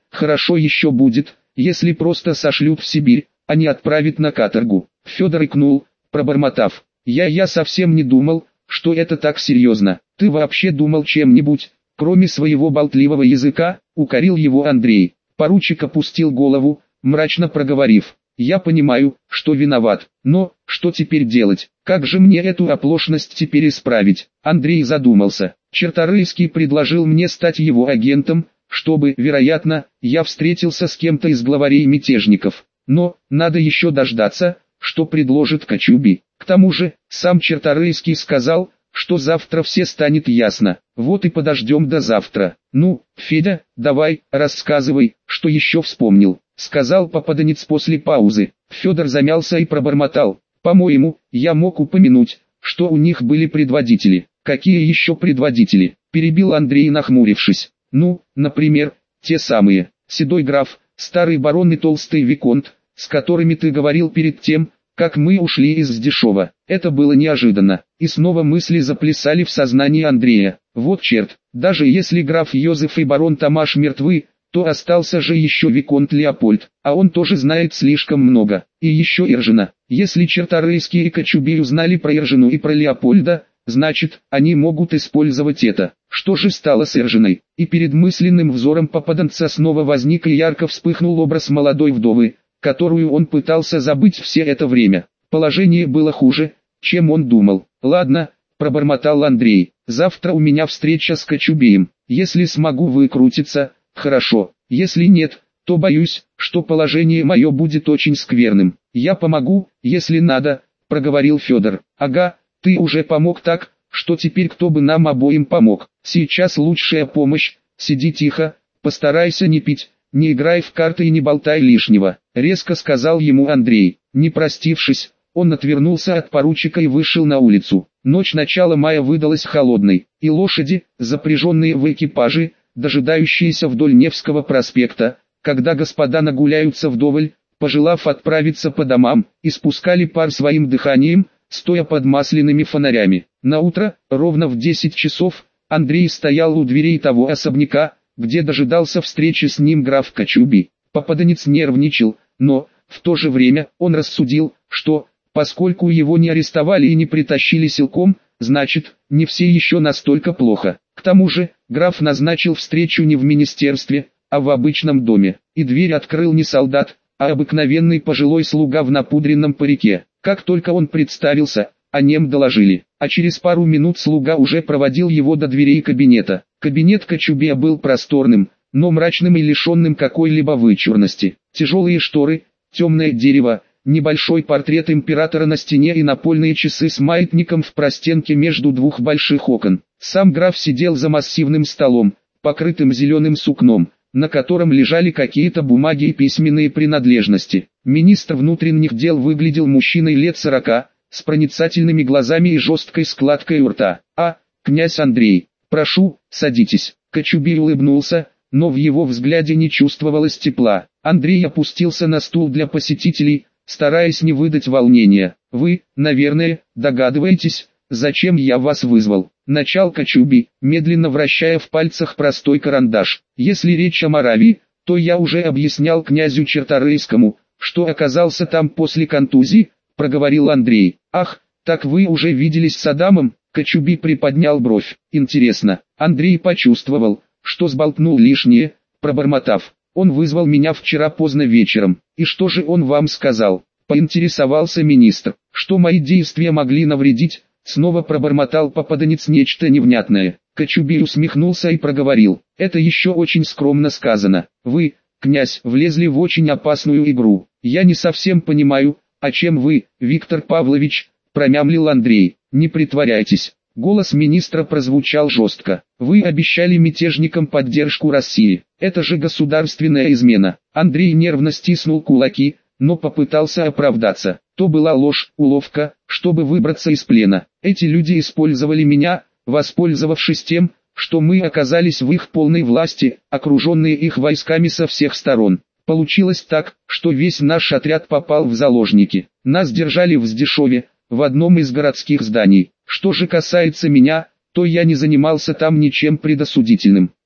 хорошо еще будет, если просто сошлют в Сибирь, а не отправят на каторгу. Федор икнул, пробормотав: «Я я совсем не думал, что это так серьезно. Ты вообще думал чем-нибудь, кроме своего болтливого языка?» — укорил его Андрей. Поручик опустил голову, мрачно проговорив: «Я понимаю, что виноват, но что теперь делать? Как же мне эту оплошность теперь исправить?» Андрей задумался. Черторийский предложил мне стать его агентом, чтобы, вероятно, я встретился с кем-то из главарей мятежников. Но надо еще дождаться, что предложит Кочубей. К тому же, сам Черторийский сказал, что завтра все станет ясно. Вот и подождем до завтра. «Ну, Федя, давай, рассказывай, что еще вспомнил», — сказал попаданец после паузы. Федор замялся и пробормотал: «По-моему, я мог упомянуть, что у них были предводители». «Какие еще предводители?» — перебил Андрей, нахмурившись. «Ну, например, те самые, седой граф, старый барон и толстый виконт, с которыми ты говорил перед тем, как мы ушли из Сдешова». Это было неожиданно, и снова мысли заплясали в сознании Андрея. Вот черт, даже если граф Йозеф и барон Тамаш мертвы, то остался же еще виконт Леопольд, а он тоже знает слишком много. И еще Иржина. Если Черторийский и Кочубей узнали про Иржину и про Леопольда, значит, они могут использовать это. Что же стало с Иржиной? И перед мысленным взором попаданца снова возник и ярко вспыхнул образ молодой вдовы, которую он пытался забыть все это время. Положение было хуже, чем он думал. «Ладно», — пробормотал Андрей, — «завтра у меня встреча с Кочубеем. Если смогу выкрутиться, хорошо. Если нет, то боюсь, что положение мое будет очень скверным. Я помогу, если надо», — проговорил Федор. «Ага, ты уже помог так, что теперь кто бы нам обоим помог. Сейчас лучшая помощь, сиди тихо, постарайся не пить, не играй в карты и не болтай лишнего», — резко сказал ему Андрей. Не простившись, он отвернулся от поручика и вышел на улицу. Ночь начала мая выдалась холодной, и лошади, запряженные в экипажи, дожидающиеся вдоль Невского проспекта, когда господа нагуляются вдоволь, пожелав отправиться по домам, испускали пар своим дыханием, стоя под масляными фонарями. Наутро, ровно в десять часов, Андрей стоял у дверей того особняка, где дожидался встречи с ним граф Кочубей. Попаданец нервничал, но, в то же время, он рассудил, что, поскольку его не арестовали и не притащили силком, значит, не все еще настолько плохо. К тому же, граф назначил встречу не в министерстве, а в обычном доме, и дверь открыл не солдат, а обыкновенный пожилой слуга в напудренном парике. Как только он представился, о нем доложили, а через пару минут слуга уже проводил его до дверей кабинета. Кабинет Кочубея был просторным, но мрачным и лишенным какой-либо вычурности. Тяжелые шторы, темное дерево, небольшой портрет императора на стене и напольные часы с маятником в простенке между двух больших окон. Сам граф сидел за массивным столом, покрытым зеленым сукном, на котором лежали какие-то бумаги и письменные принадлежности. Министр внутренних дел выглядел мужчиной лет сорока, с проницательными глазами и жесткой складкой у рта. «А, князь Андрей, прошу, садитесь». Кочубей улыбнулся, но в его взгляде не чувствовалось тепла. Андрей опустился на стул для посетителей, стараясь не выдать волнения. «Вы, наверное, догадываетесь, зачем я вас вызвал?» Начал Кочубей, медленно вращая в пальцах простой карандаш. «Если речь о Моравии, то я уже объяснял князю Черторийскому, что оказался там после контузии», — проговорил Андрей. «Ах, так вы уже виделись с Адамом?» Кочубей приподнял бровь. «Интересно». Андрей почувствовал, что сболтнул лишнее, пробормотав: «Он вызвал меня вчера поздно вечером». «И что же он вам сказал?» — поинтересовался министр. «Что мои действия могли навредить?» Снова пробормотал попаданец нечто невнятное. Кочубей усмехнулся и проговорил: «Это еще очень скромно сказано. Вы, князь, влезли в очень опасную игру. Я не совсем понимаю, о чем вы, Виктор Павлович», — промямлил Андрей. «Не притворяйтесь». Голос министра прозвучал жестко. «Вы обещали мятежникам поддержку России. Это же государственная измена». Андрей нервно стиснул кулаки, но попытался оправдаться. «То была ложь, уловка, чтобы выбраться из плена. Эти люди использовали меня, воспользовавшись тем, что мы оказались в их полной власти, окруженные их войсками со всех сторон. Получилось так, что весь наш отряд попал в заложники. Нас держали в Сдешове, в одном из городских зданий. Что же касается меня, то я не занимался там ничем предосудительным.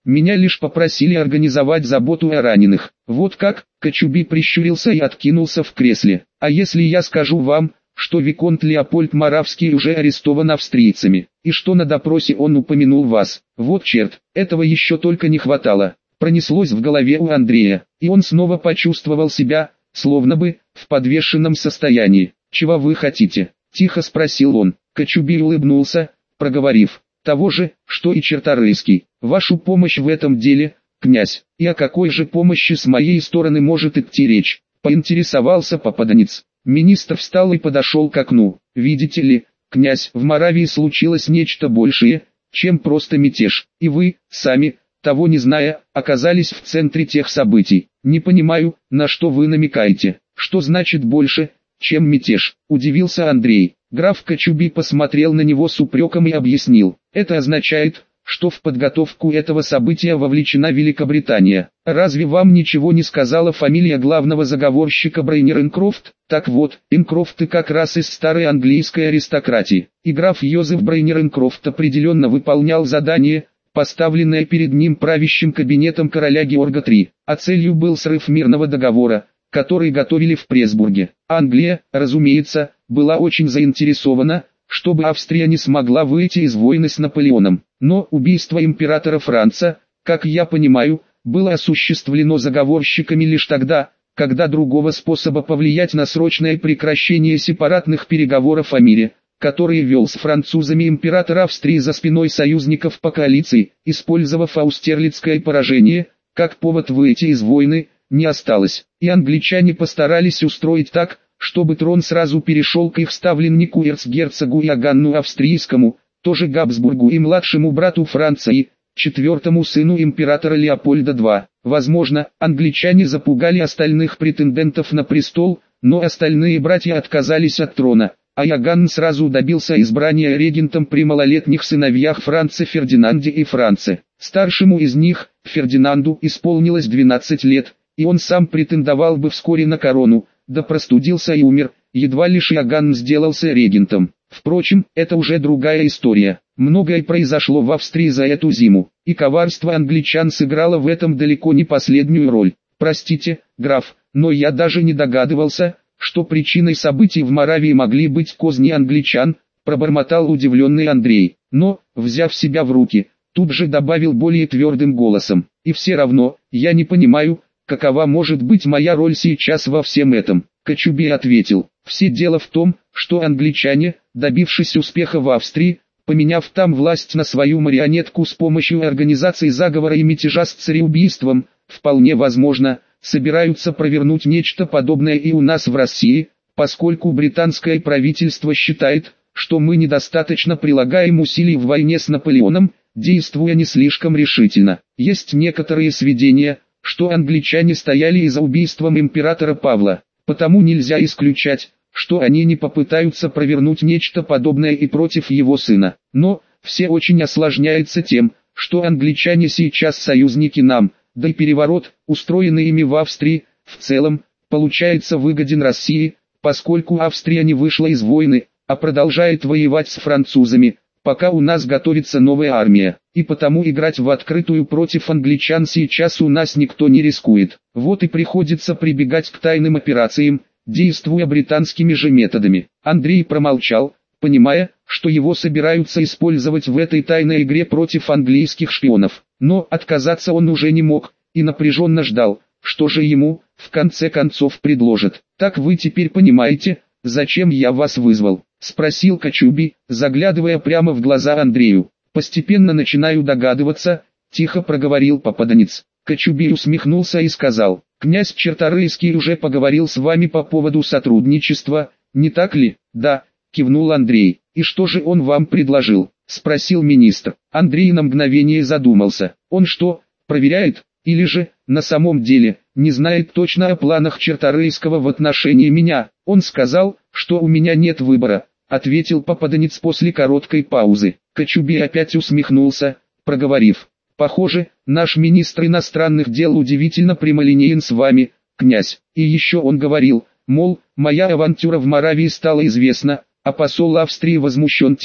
Меня лишь попросили организовать заботу о раненых. Вот как? Кочубей прищурился и откинулся в кресле. А если я скажу вам, что виконт Леопольд Моравский уже арестован австрийцами, и что на допросе он упомянул вас? Вот черт, этого еще только не хватало. Пронеслось в голове у Андрея, и он снова почувствовал себя, словно бы, в подвешенном состоянии. «Чего вы хотите?» – тихо спросил он. Кочубей улыбнулся, проговорив: «Того же, что и Черторийский. Вашу помощь в этом деле, князь. И о какой же помощи с моей стороны может идти речь?» – поинтересовался попаданец. Министр встал и подошел к окну. «Видите ли, князь, в Моравии случилось нечто большее, чем просто мятеж, и вы, сами, того не зная, оказались в центре тех событий. Не понимаю, на что вы намекаете. Что значит больше, чем мятеж?» – удивился Андрей. Граф Кочубей посмотрел на него с упреком и объяснил: «Это означает, что в подготовку этого события вовлечена Великобритания. Разве вам ничего не сказала фамилия главного заговорщика Брейнер Инкрофт? Так вот, Инкрофты как раз из старой английской аристократии. И граф Йозеф Брейнер Инкрофт определенно выполнял задание, поставленное перед ним правящим кабинетом короля Георга третьего, а целью был срыв мирного договора, который готовили в Пресбурге. Англия, разумеется, была очень заинтересована, чтобы Австрия не смогла выйти из войны с Наполеоном. Но убийство императора Франца, как я понимаю, было осуществлено заговорщиками лишь тогда, когда другого способа повлиять на срочное прекращение сепаратных переговоров о мире, который вел с французами император Австрии за спиной союзников по коалиции, использовав Аустерлицкое поражение, как повод выйти из войны, не осталось. И англичане постарались устроить так, чтобы трон сразу перешел к их ставленнику эрцгерцогу Иоганну Австрийскому, тоже Габсбургу, и младшему брату Франции, четвертому сыну императора Леопольда второго. Возможно, англичане запугали остальных претендентов на престол, но остальные братья отказались от трона, а Иоганн сразу добился избрания регентом при малолетних сыновьях Франце Фердинанде и Франце. Старшему из них, Фердинанду, исполнилось двенадцать лет, и он сам претендовал бы вскоре на корону, да простудился и умер, едва лишь Иоганн сделался регентом. Впрочем, это уже другая история. Многое произошло в Австрии за эту зиму, и коварство англичан сыграло в этом далеко не последнюю роль. Простите, граф, но я даже не догадывался, что причиной событий в Моравии могли быть козни англичан, пробормотал удивленный Андрей. Но, взяв себя в руки, тут же добавил более твердым голосом: и все равно, я не понимаю, какова может быть моя роль сейчас во всем этом. Кочубей ответил: все дело в том, что англичане, добившись успеха в Австрии, поменяв там власть на свою марионетку с помощью организации заговора и мятежа с цареубийством, вполне возможно, собираются провернуть нечто подобное и у нас в России, поскольку британское правительство считает, что мы недостаточно прилагаем усилий в войне с Наполеоном, действуя не слишком решительно. Есть некоторые сведения, что англичане стояли и за убийством императора Павла, потому нельзя исключать, что они не попытаются провернуть нечто подобное и против его сына. Но, все очень осложняется тем, что англичане сейчас союзники нам, да и переворот, устроенный ими в Австрии, в целом, получается выгоден России, поскольку Австрия не вышла из войны, а продолжает воевать с французами, пока у нас готовится новая армия, и потому играть в открытую против англичан сейчас у нас никто не рискует. Вот и приходится прибегать к тайным операциям, действуя британскими же методами. Андрей промолчал, понимая, что его собираются использовать в этой тайной игре против английских шпионов. Но отказаться он уже не мог, и напряженно ждал, что же ему, в конце концов, предложат. «Так вы теперь понимаете, зачем я вас вызвал?» — спросил Кочубей, заглядывая прямо в глаза Андрею. «Постепенно начинаю догадываться», — тихо проговорил попаданец. Кочубей усмехнулся и сказал: «Князь Черторийский уже поговорил с вами по поводу сотрудничества, не так ли?» «Да», — кивнул Андрей. «И что же он вам предложил?» — спросил министр. Андрей на мгновение задумался. Он что, проверяет, или же, на самом деле, не знает точно о планах Черторийского в отношении меня? Он сказал, что у меня нет выбора, ответил попаданец после короткой паузы. Кочубей опять усмехнулся, проговорив: «Похоже, наш министр иностранных дел удивительно прямолинеен с вами, князь». И еще он говорил, мол, моя авантюра в Моравии стала известна, а посол Австрии возмущен тем,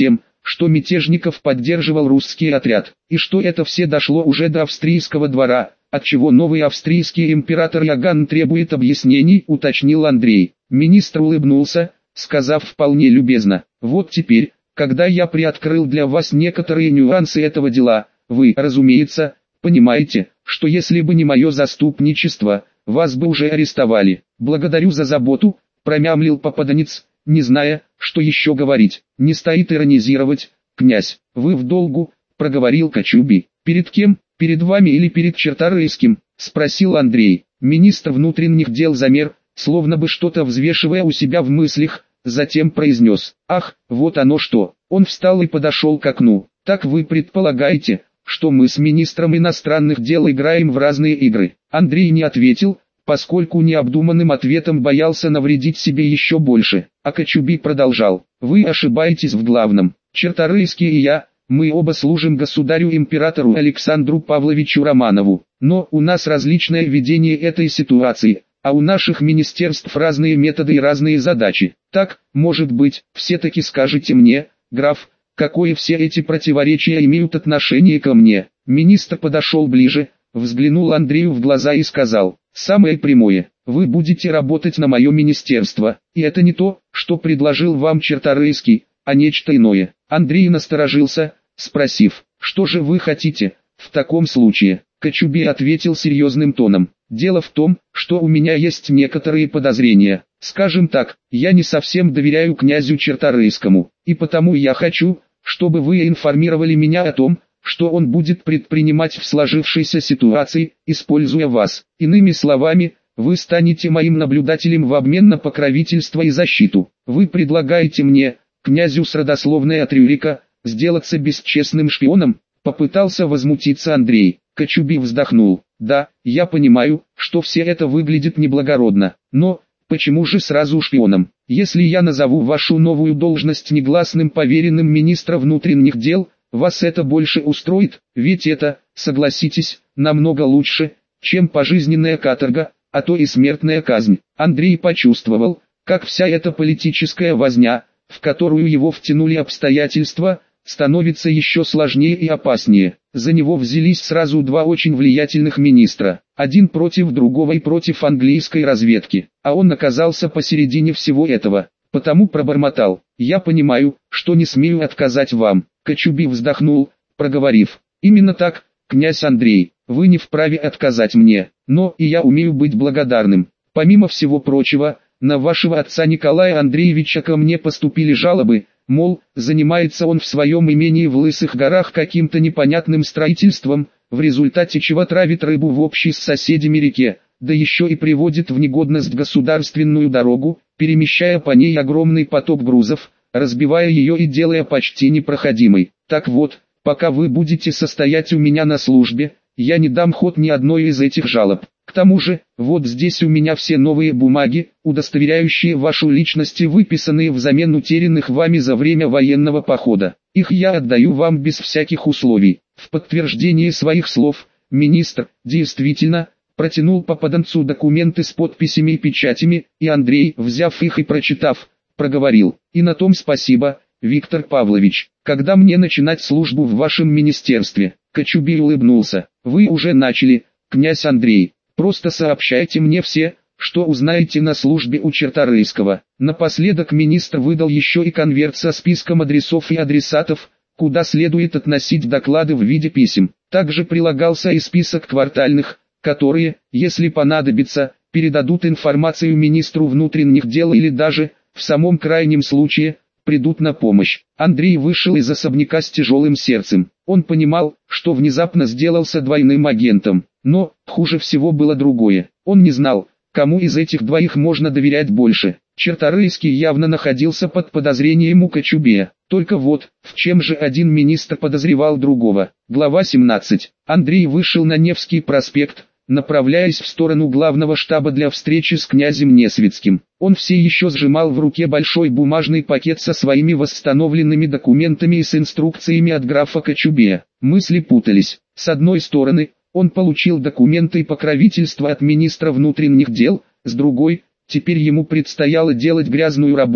что мятежников поддерживал русский отряд, и что это все дошло уже до австрийского двора, отчего новый австрийский император Иоганн требует объяснений, уточнил Андрей. Министр улыбнулся, сказав вполне любезно: «Вот теперь, когда я приоткрыл для вас некоторые нюансы этого дела, вы, разумеется, понимаете, что если бы не мое заступничество, вас бы уже арестовали. Благодарю за заботу», — промямлил попаданец, не зная, что еще говорить. «Не стоит иронизировать, князь, вы в долгу», — проговорил Кочубей. «Перед кем, перед вами или перед Черторийским?» — спросил Андрей. Министр внутренних дел замер, словно бы что-то взвешивая у себя в мыслях, затем произнес: «Ах, вот оно что». Он встал и подошел к окну. «Так вы предполагаете, что мы с министром иностранных дел играем в разные игры?» Андрей не ответил, поскольку необдуманным ответом боялся навредить себе еще больше. А Кочубей продолжал: «Вы ошибаетесь в главном. Черторийский и я, мы оба служим государю-императору Александру Павловичу Романову. Но у нас различное видение этой ситуации, а у наших министерств разные методы и разные задачи. Так, может быть, все-таки скажете мне, граф, какое все эти противоречия имеют отношение ко мне?» Министр подошел ближе, взглянул Андрею в глаза и сказал: «Самое прямое, вы будете работать на мое министерство, и это не то, что предложил вам Черторийский, а нечто иное». Андрей насторожился, спросив: «Что же вы хотите, в таком случае?» Кочубей ответил серьезным тоном: «Дело в том, что у меня есть некоторые подозрения. Скажем так, я не совсем доверяю князю Черторийскому, и потому я хочу, чтобы вы информировали меня о том, что он будет предпринимать в сложившейся ситуации, используя вас. Иными словами, вы станете моим наблюдателем в обмен на покровительство и защиту. Вы предлагаете мне, князю с родословной от Рюрика, сделаться бесчестным шпионом?» Попытался возмутиться Андрей. Кочубей вздохнул: «Да, я понимаю, что все это выглядит неблагородно, но почему же сразу шпионом? Если я назову вашу новую должность негласным поверенным министра внутренних дел, вас это больше устроит? Ведь это, согласитесь, намного лучше, чем пожизненная каторга, а то и смертная казнь». Андрей почувствовал, как вся эта политическая возня, в которую его втянули обстоятельства, становится еще сложнее и опаснее. За него взялись сразу два очень влиятельных министра, один против другого и против английской разведки, а он оказался посередине всего этого, потому пробормотал: «Я понимаю, что не смею отказать вам». Кочубей вздохнул, проговорив: «Именно так, князь Андрей, вы не вправе отказать мне, но и я умею быть благодарным. Помимо всего прочего, на вашего отца Николая Андреевича ко мне поступили жалобы, мол, занимается он в своем имении в Лысых горах каким-то непонятным строительством, в результате чего травит рыбу в общей с соседями реке, да еще и приводит в негодность государственную дорогу, перемещая по ней огромный поток грузов, разбивая ее и делая почти непроходимой. Так вот, пока вы будете состоять у меня на службе, я не дам ход ни одной из этих жалоб. К тому же, вот здесь у меня все новые бумаги, удостоверяющие вашу личность и выписанные взамен утерянных вами за время военного похода. Их я отдаю вам без всяких условий». В подтверждение своих слов, министр, действительно, протянул попаданцу документы с подписями и печатями, и Андрей, взяв их и прочитав, проговорил: «И на том спасибо, Виктор Павлович. Когда мне начинать службу в вашем министерстве?» Кочубей улыбнулся: «Вы уже начали, князь Андрей. Просто сообщайте мне все, что узнаете на службе у Черторийского». Напоследок министр выдал еще и конверт со списком адресов и адресатов, куда следует относить доклады в виде писем. Также прилагался и список квартальных, которые, если понадобится, передадут информацию министру внутренних дел или даже, в самом крайнем случае, придут на помощь. Андрей вышел из особняка с тяжелым сердцем. Он понимал, что внезапно сделался двойным агентом, но хуже всего было другое. Он не знал, кому из этих двоих можно доверять больше. Черторийский явно находился под подозрением у Кочубея. Только вот, в чем же один министр подозревал другого? Глава семнадцать. Андрей вышел на Невский проспект, направляясь в сторону главного штаба для встречи с князем Несвицким. Он все еще сжимал в руке большой бумажный пакет со своими восстановленными документами и с инструкциями от графа Кочубея. Мысли путались. С одной стороны, он получил документы и покровительство от министра внутренних дел, с другой, теперь ему предстояло делать грязную работу,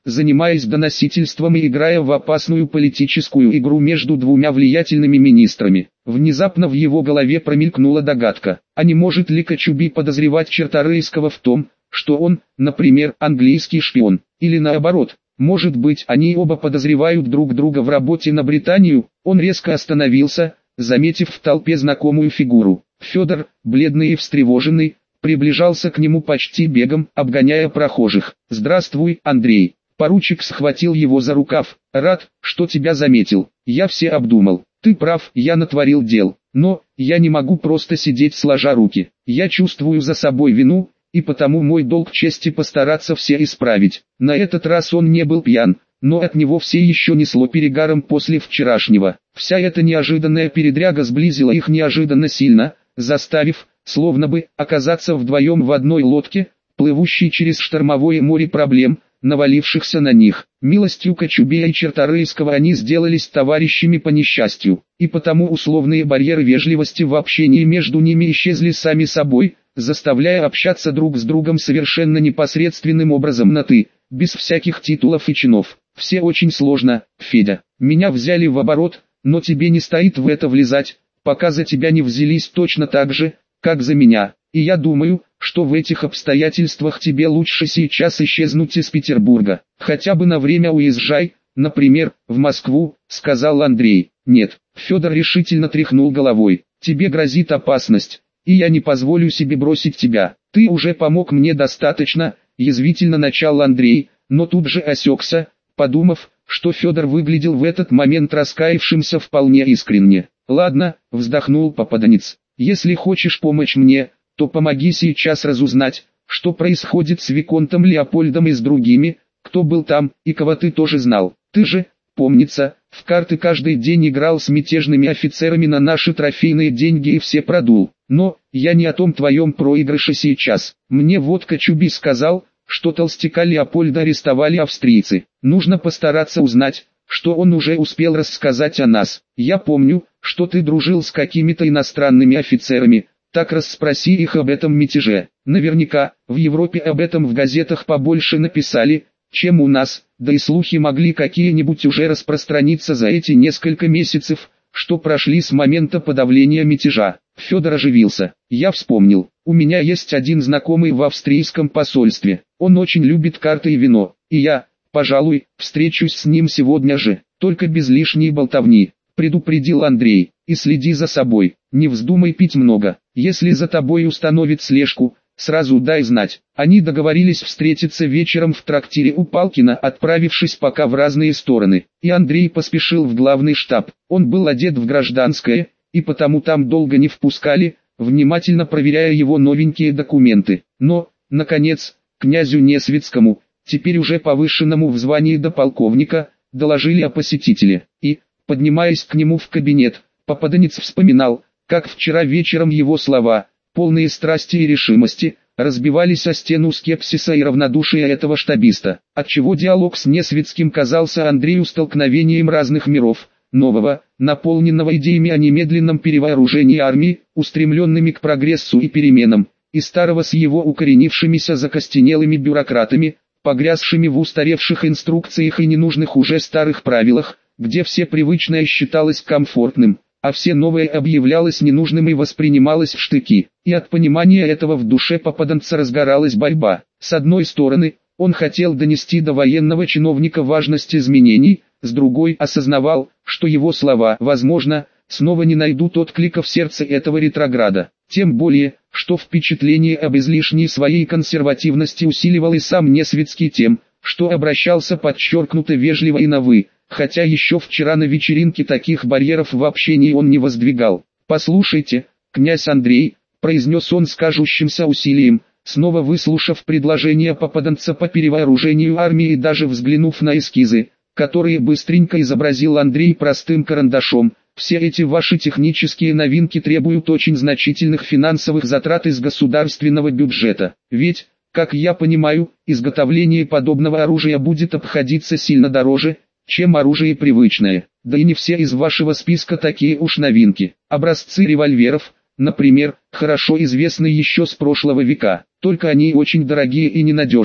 занимаясь доносительством и играя в опасную политическую игру между двумя влиятельными министрами. Внезапно в его голове промелькнула догадка, а не может ли Кочубей подозревать Черторийского в том, что он, например, английский шпион, или наоборот. Может быть, они оба подозревают друг друга в работе на Британию. Он резко остановился, заметив в толпе знакомую фигуру. Федор, бледный и встревоженный, приближался к нему почти бегом, обгоняя прохожих. «Здравствуй, Андрей!» Поручик схватил его за рукав. «Рад, что тебя заметил. Я все обдумал. Ты прав, я натворил дел. Но, я не могу просто сидеть сложа руки. Я чувствую за собой вину, и потому мой долг чести постараться все исправить». На этот раз он не был пьян, но от него все еще несло перегаром после вчерашнего. Вся эта неожиданная передряга сблизила их неожиданно сильно, заставив, словно бы, оказаться вдвоем в одной лодке, плывущей через штормовое море проблем, навалившихся на них. Милостью Кочубея и Черторийского они сделались товарищами по несчастью, и потому условные барьеры вежливости в общении между ними исчезли сами собой, заставляя общаться друг с другом совершенно непосредственным образом на «ты», без всяких титулов и чинов. «Все очень сложно, Федя. Меня взяли в оборот, но тебе не стоит в это влезать, пока за тебя не взялись точно так же, как за меня. И я думаю, что в этих обстоятельствах тебе лучше сейчас исчезнуть из Петербурга. Хотя бы на время уезжай, например, в Москву», — сказал Андрей. «Нет», — Федор решительно тряхнул головой. «Тебе грозит опасность, и я не позволю себе бросить тебя. Ты уже помог мне достаточно», — язвительно начал Андрей, но тут же осекся, подумав, что Федор выглядел в этот момент раскаявшимся вполне искренне. «Ладно», — вздохнул попаданец, — «если хочешь помочь мне, то помоги сейчас разузнать, что происходит с Виконтом Леопольдом и с другими, кто был там, и кого ты тоже знал. Ты же, помнится, в карты каждый день играл с мятежными офицерами на наши трофейные деньги и все продул. Но, я не о том твоем проигрыше сейчас. Мне вот Кочубей сказал, что толстяка Леопольда арестовали австрийцы. Нужно постараться узнать, что он уже успел рассказать о нас. Я помню, что ты дружил с какими-то иностранными офицерами. Так расспроси их об этом мятеже. Наверняка, в Европе об этом в газетах побольше написали, чем у нас, да и слухи могли какие-нибудь уже распространиться за эти несколько месяцев, что прошли с момента подавления мятежа». Федор оживился. «Я вспомнил, у меня есть один знакомый в австрийском посольстве. Он очень любит карты и вино, и я, пожалуй, встречусь с ним сегодня же, только без лишней болтовни», — предупредил Андрей. «И следи за собой, не вздумай пить много. Если за тобой установит слежку, сразу дай знать». Они договорились встретиться вечером в трактире у Палкина, отправившись пока в разные стороны. И Андрей поспешил в главный штаб. Он был одет в гражданское, и потому там долго не впускали, внимательно проверяя его новенькие документы. Но, наконец, князю Несвицкому, теперь уже повышенному в звании до полковника, доложили о посетителе. И, поднимаясь к нему в кабинет, попаданец вспоминал, как вчера вечером его слова, полные страсти и решимости, разбивались о стену скепсиса и равнодушия этого штабиста, отчего диалог с Несвицким казался Андрею столкновением разных миров, нового, наполненного идеями о немедленном перевооружении армии, устремленными к прогрессу и переменам, и старого с его укоренившимися закостенелыми бюрократами, погрязшими в устаревших инструкциях и ненужных уже старых правилах, где все привычное считалось комфортным, а все новое объявлялось ненужным и воспринималось в штыки. И от понимания этого в душе попаданца разгоралась борьба. С одной стороны, он хотел донести до военного чиновника важность изменений, с другой осознавал, что его слова, возможно, снова не найдут отклика в сердце этого ретрограда. Тем более, что впечатление об излишней своей консервативности усиливал и сам Несвицкий тем, что обращался подчеркнуто вежливо и на «вы», хотя еще вчера на вечеринке таких барьеров в общении он не воздвигал. «Послушайте, князь Андрей», — произнес он с кажущимся усилием, снова выслушав предложение попаданца по перевооружению армии и даже взглянув на эскизы, которые быстренько изобразил Андрей простым карандашом, «все эти ваши технические новинки требуют очень значительных финансовых затрат из государственного бюджета. Ведь, как я понимаю, изготовление подобного оружия будет обходиться сильно дороже, чем оружие привычное. Да и не все из вашего списка такие уж новинки. Образцы револьверов, например, хорошо известны еще с прошлого века, только они очень дорогие и ненадежные.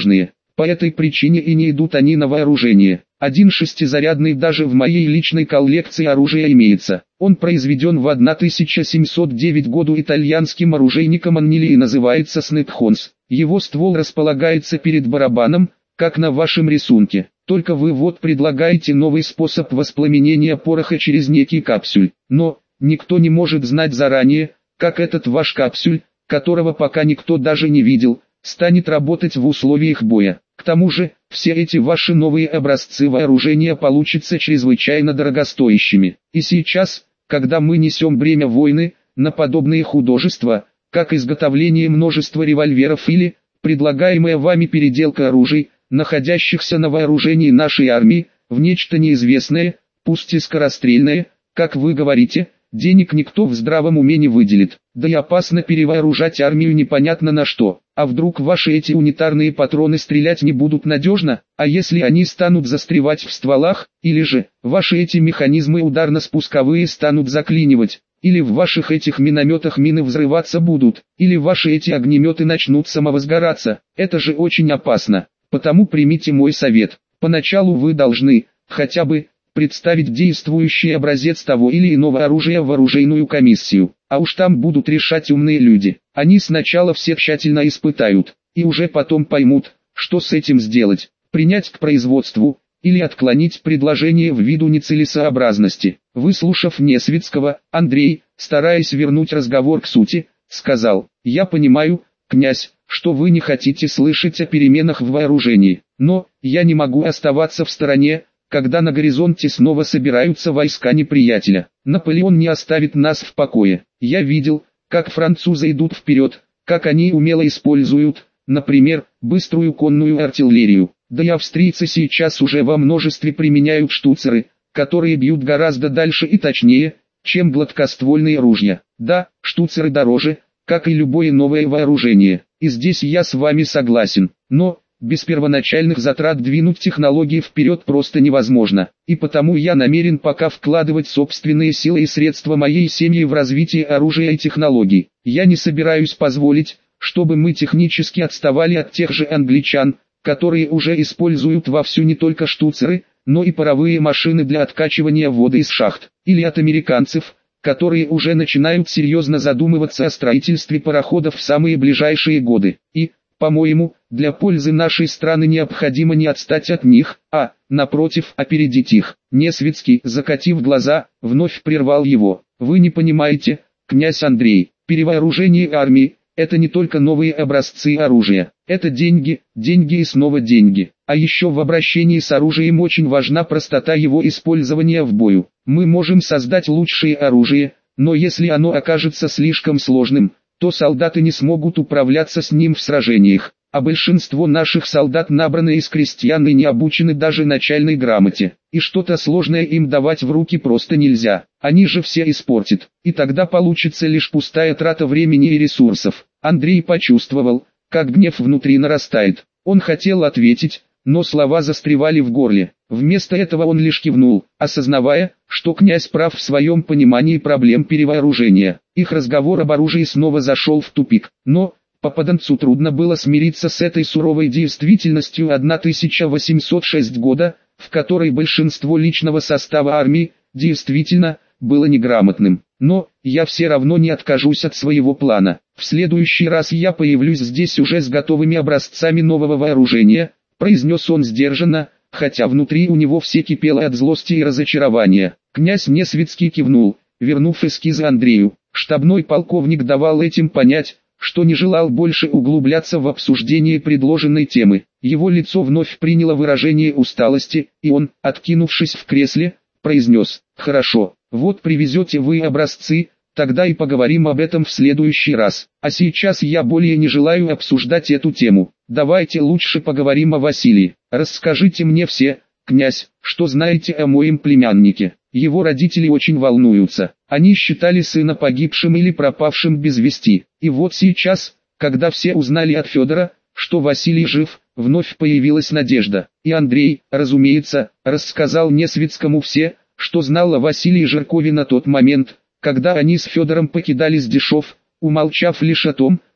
По этой причине и не идут они на вооружение. Один шестизарядный даже в моей личной коллекции оружия имеется. Он произведен в тысяча семьсот девятом году итальянским оружейником Аннили и называется Снэпхонс. Его ствол располагается перед барабаном, как на вашем рисунке. Только вы вот предлагаете новый способ воспламенения пороха через некий капсюль. Но никто не может знать заранее, как этот ваш капсюль, которого пока никто даже не видел, станет работать в условиях боя. К тому же, все эти ваши новые образцы вооружения получатся чрезвычайно дорогостоящими. И сейчас, когда мы несем бремя войны, на подобные художества, как изготовление множества револьверов или предлагаемая вами переделка оружий, находящихся на вооружении нашей армии, в нечто неизвестное, пусть и скорострельное, как вы говорите, денег никто в здравом уме не выделит. Да и опасно перевооружать армию непонятно на что. А вдруг ваши эти унитарные патроны стрелять не будут надежно, а если они станут застревать в стволах, или же ваши эти механизмы ударно-спусковые станут заклинивать, или в ваших этих минометах мины взрываться будут, или ваши эти огнеметы начнут самовозгораться, это же очень опасно. Потому примите мой совет. Поначалу вы должны, хотя бы, представить действующий образец того или иного оружия в оружейную комиссию, а уж там будут решать умные люди. Они сначала все тщательно испытают, и уже потом поймут, что с этим сделать, принять к производству, или отклонить предложение ввиду нецелесообразности. Выслушав Несвицкого, Андрей, стараясь вернуть разговор к сути, сказал: «Я понимаю, князь, что вы не хотите слышать о переменах в вооружении, но я не могу оставаться в стороне, когда на горизонте снова собираются войска неприятеля. Наполеон не оставит нас в покое. Я видел, как французы идут вперед, как они умело используют, например, быструю конную артиллерию. Да и австрийцы сейчас уже во множестве применяют штуцеры, которые бьют гораздо дальше и точнее, чем гладкоствольные ружья. Да, штуцеры дороже, как и любое новое вооружение, и здесь я с вами согласен, но без первоначальных затрат двинуть технологии вперед просто невозможно, и потому я намерен пока вкладывать собственные силы и средства моей семьи в развитие оружия и технологий. Я не собираюсь позволить, чтобы мы технически отставали от тех же англичан, которые уже используют вовсю не только штуцеры, но и паровые машины для откачивания воды из шахт, или от американцев, которые уже начинают серьезно задумываться о строительстве пароходов в самые ближайшие годы. И, по-моему, для пользы нашей страны необходимо не отстать от них, а, напротив, опередить их». Несвицкий, закатив глаза, вновь прервал его. «Вы не понимаете, князь Андрей, перевооружение армии – это не только новые образцы оружия, это деньги, деньги и снова деньги. А еще в обращении с оружием очень важна простота его использования в бою. Мы можем создать лучшее оружие, но если оно окажется слишком сложным, то солдаты не смогут управляться с ним в сражениях, а большинство наших солдат набраны из крестьян и не обучены даже начальной грамоте, и что-то сложное им давать в руки просто нельзя, они же все испортят, и тогда получится лишь пустая трата времени и ресурсов». Андрей почувствовал, как гнев внутри нарастает. Он хотел ответить, но слова застревали в горле. Вместо этого он лишь кивнул, осознавая, что князь прав в своем понимании проблем перевооружения. Их разговор об оружии снова зашел в тупик. Но попаданцу трудно было смириться с этой суровой действительностью тысяча восемьсот шестого года, в которой большинство личного состава армии, действительно, было неграмотным. «Но, я все равно не откажусь от своего плана. В следующий раз я появлюсь здесь уже с готовыми образцами нового вооружения», произнес он сдержанно, хотя внутри у него все кипело от злости и разочарования. Князь Несвицкий кивнул, вернув эскизы Андрею. Штабной полковник давал этим понять, что не желал больше углубляться в обсуждение предложенной темы. Его лицо вновь приняло выражение усталости, и он, откинувшись в кресле, произнес: «Хорошо, вот привезете вы образцы, тогда и поговорим об этом в следующий раз. А сейчас я более не желаю обсуждать эту тему. Давайте лучше поговорим о Василии. Расскажите мне все, князь, что знаете о моем племяннике. Его родители очень волнуются. Они считали сына погибшим или пропавшим без вести. И вот сейчас, когда все узнали от Федора, что Василий жив, вновь появилась надежда. И Андрей, разумеется, рассказал Несвицкому все, что знал о Василии Жиркове на тот момент, когда они с Федором покидали Сдешов, умолчав лишь о том,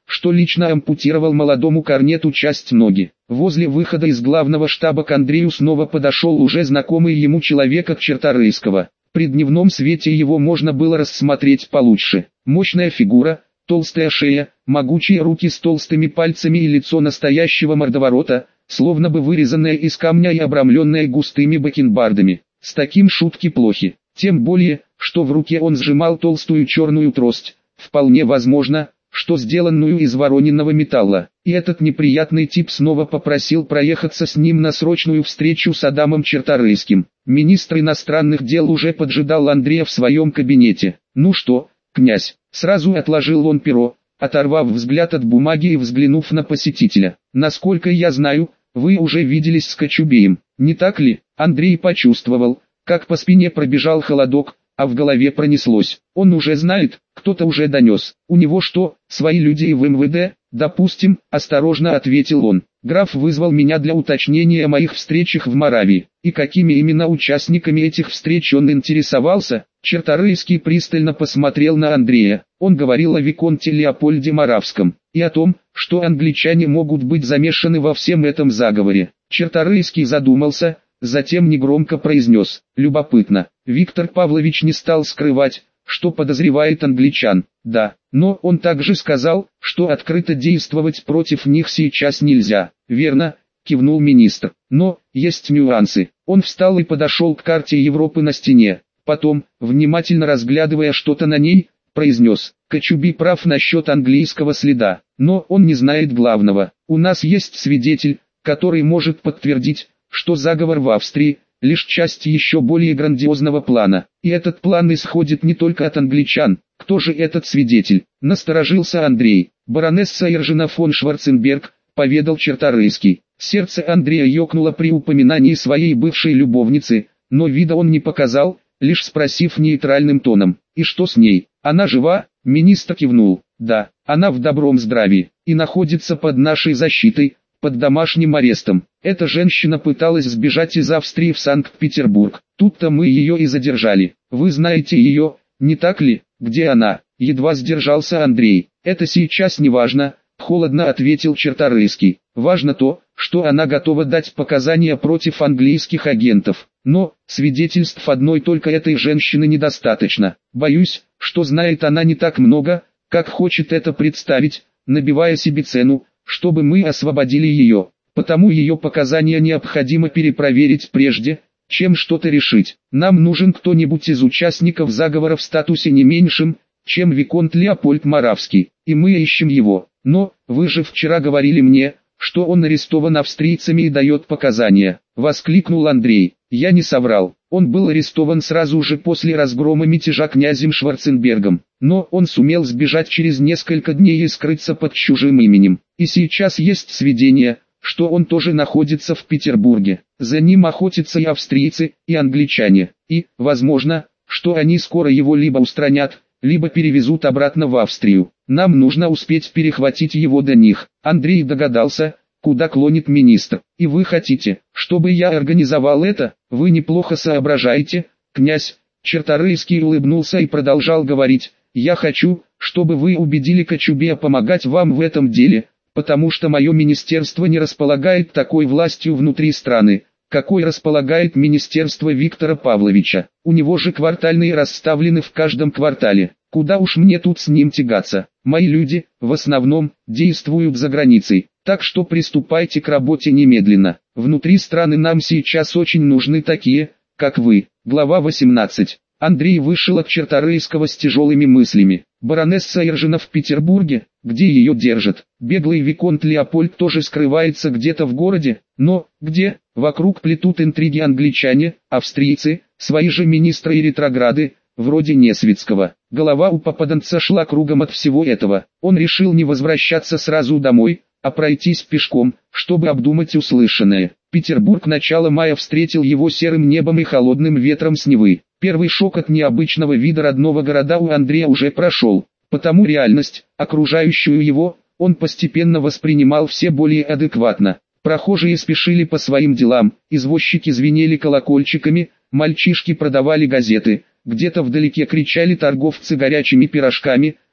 что лично ампутировал молодому корнету часть ноги. Возле выхода из главного штаба к Андрею снова подошел уже знакомый ему человек от Черторийского. При дневном свете его можно было рассмотреть получше. Мощная фигура, толстая шея, могучие руки с толстыми пальцами и лицо настоящего мордоворота, словно бы вырезанное из камня и обрамленное густыми бакенбардами. С таким шутки плохи. Тем более, что в руке он сжимал толстую черную трость, вполне возможно, что сделанную из вороненного металла. И этот неприятный тип снова попросил проехаться с ним на срочную встречу с Адамом Черторийским. Министр иностранных дел уже поджидал Андрея в своем кабинете. «Ну что, князь?» Сразу отложил он перо, оторвав взгляд от бумаги и взглянув на посетителя. «Насколько я знаю, вы уже виделись с Кочубеем, не так ли?» Андрей почувствовал, как по спине пробежал холодок, а в голове пронеслось. Он уже знает, кто-то уже донес. У него что, свои люди в эм вэ дэ? Допустим, осторожно ответил он. Граф вызвал меня для уточнения о моих встречах в Моравии. И какими именно участниками этих встреч он интересовался? Черторийский пристально посмотрел на Андрея. Он говорил о виконте Леопольде Моравском и о том, что англичане могут быть замешаны во всем этом заговоре. Черторийский задумался, затем негромко произнес: «Любопытно». Виктор Павлович не стал скрывать, что подозревает англичан. Да, но он также сказал, что открыто действовать против них сейчас нельзя. «Верно», кивнул министр. «Но, есть нюансы». Он встал и подошел к карте Европы на стене. Потом, внимательно разглядывая что-то на ней, произнес: «Кочубей прав насчет английского следа, но он не знает главного. У нас есть свидетель, который может подтвердить, что заговор в Австрии – лишь часть еще более грандиозного плана. И этот план исходит не только от англичан. Кто же этот свидетель?» Насторожился Андрей. «Баронесса Иржина фон Шварценберг», – поведал Черторийский. Сердце Андрея ёкнуло при упоминании своей бывшей любовницы, но вида он не показал, лишь спросив нейтральным тоном: «И что с ней? Она жива?» Министр кивнул. «Да, она в добром здравии и находится под нашей защитой, под домашним арестом. Эта женщина пыталась сбежать из Австрии в Санкт-Петербург. Тут-то мы ее и задержали. Вы знаете ее, не так ли? Где она?» Едва сдержался Андрей. «Это сейчас не важно», — холодно ответил Черторийский. «Важно то, что она готова дать показания против английских агентов. Но свидетельств одной только этой женщины недостаточно. Боюсь, что знает она не так много, как хочет это представить, набивая себе цену, чтобы мы освободили ее. Потому ее показания необходимо перепроверить прежде, чем что-то решить. Нам нужен кто-нибудь из участников заговора в статусе не меньшим, чем виконт Леопольд Моравский, и мы ищем его. Но, вы же вчера говорили мне, что он арестован австрийцами и дает показания», — воскликнул Андрей. «Я не соврал. Он был арестован сразу же после разгрома мятежа князем Шварценбергом, но он сумел сбежать через несколько дней и скрыться под чужим именем. И сейчас есть сведения, что он тоже находится в Петербурге. За ним охотятся и австрийцы, и англичане, и, возможно, что они скоро его либо устранят, либо перевезут обратно в Австрию. Нам нужно успеть перехватить его до них». Андрей догадался, куда клонит министр. «И вы хотите, чтобы я организовал это? Вы неплохо соображаете, князь». Черторийский улыбнулся и продолжал говорить: «Я хочу, чтобы вы убедили Кочубея помогать вам в этом деле, потому что мое министерство не располагает такой властью внутри страны, какой располагает министерство Виктора Павловича. У него же квартальные расставлены в каждом квартале. Куда уж мне тут с ним тягаться? Мои люди, в основном, действуют за границей. Так что приступайте к работе немедленно. Внутри страны нам сейчас очень нужны такие, как вы». Глава восемнадцать. Андрей вышел от Черторийского с тяжелыми мыслями. Баронесса Иржина в Петербурге, где ее держат. Беглый виконт Леопольд тоже скрывается где-то в городе, но где? Вокруг плетут интриги англичане, австрийцы, свои же министры и ретрограды, вроде Несвицкого. Голова у попаданца шла кругом от всего этого. Он решил не возвращаться сразу домой, а пройтись пешком, чтобы обдумать услышанное. Петербург начало мая встретил его серым небом и холодным ветром с Невы. Первый шок от необычного вида родного города у Андрея уже прошел, потому реальность, окружающую его, он постепенно воспринимал все более адекватно. Прохожие спешили по своим делам, извозчики звенели колокольчиками, мальчишки продавали газеты, где-то вдалеке кричали торговцы горячими пирожками,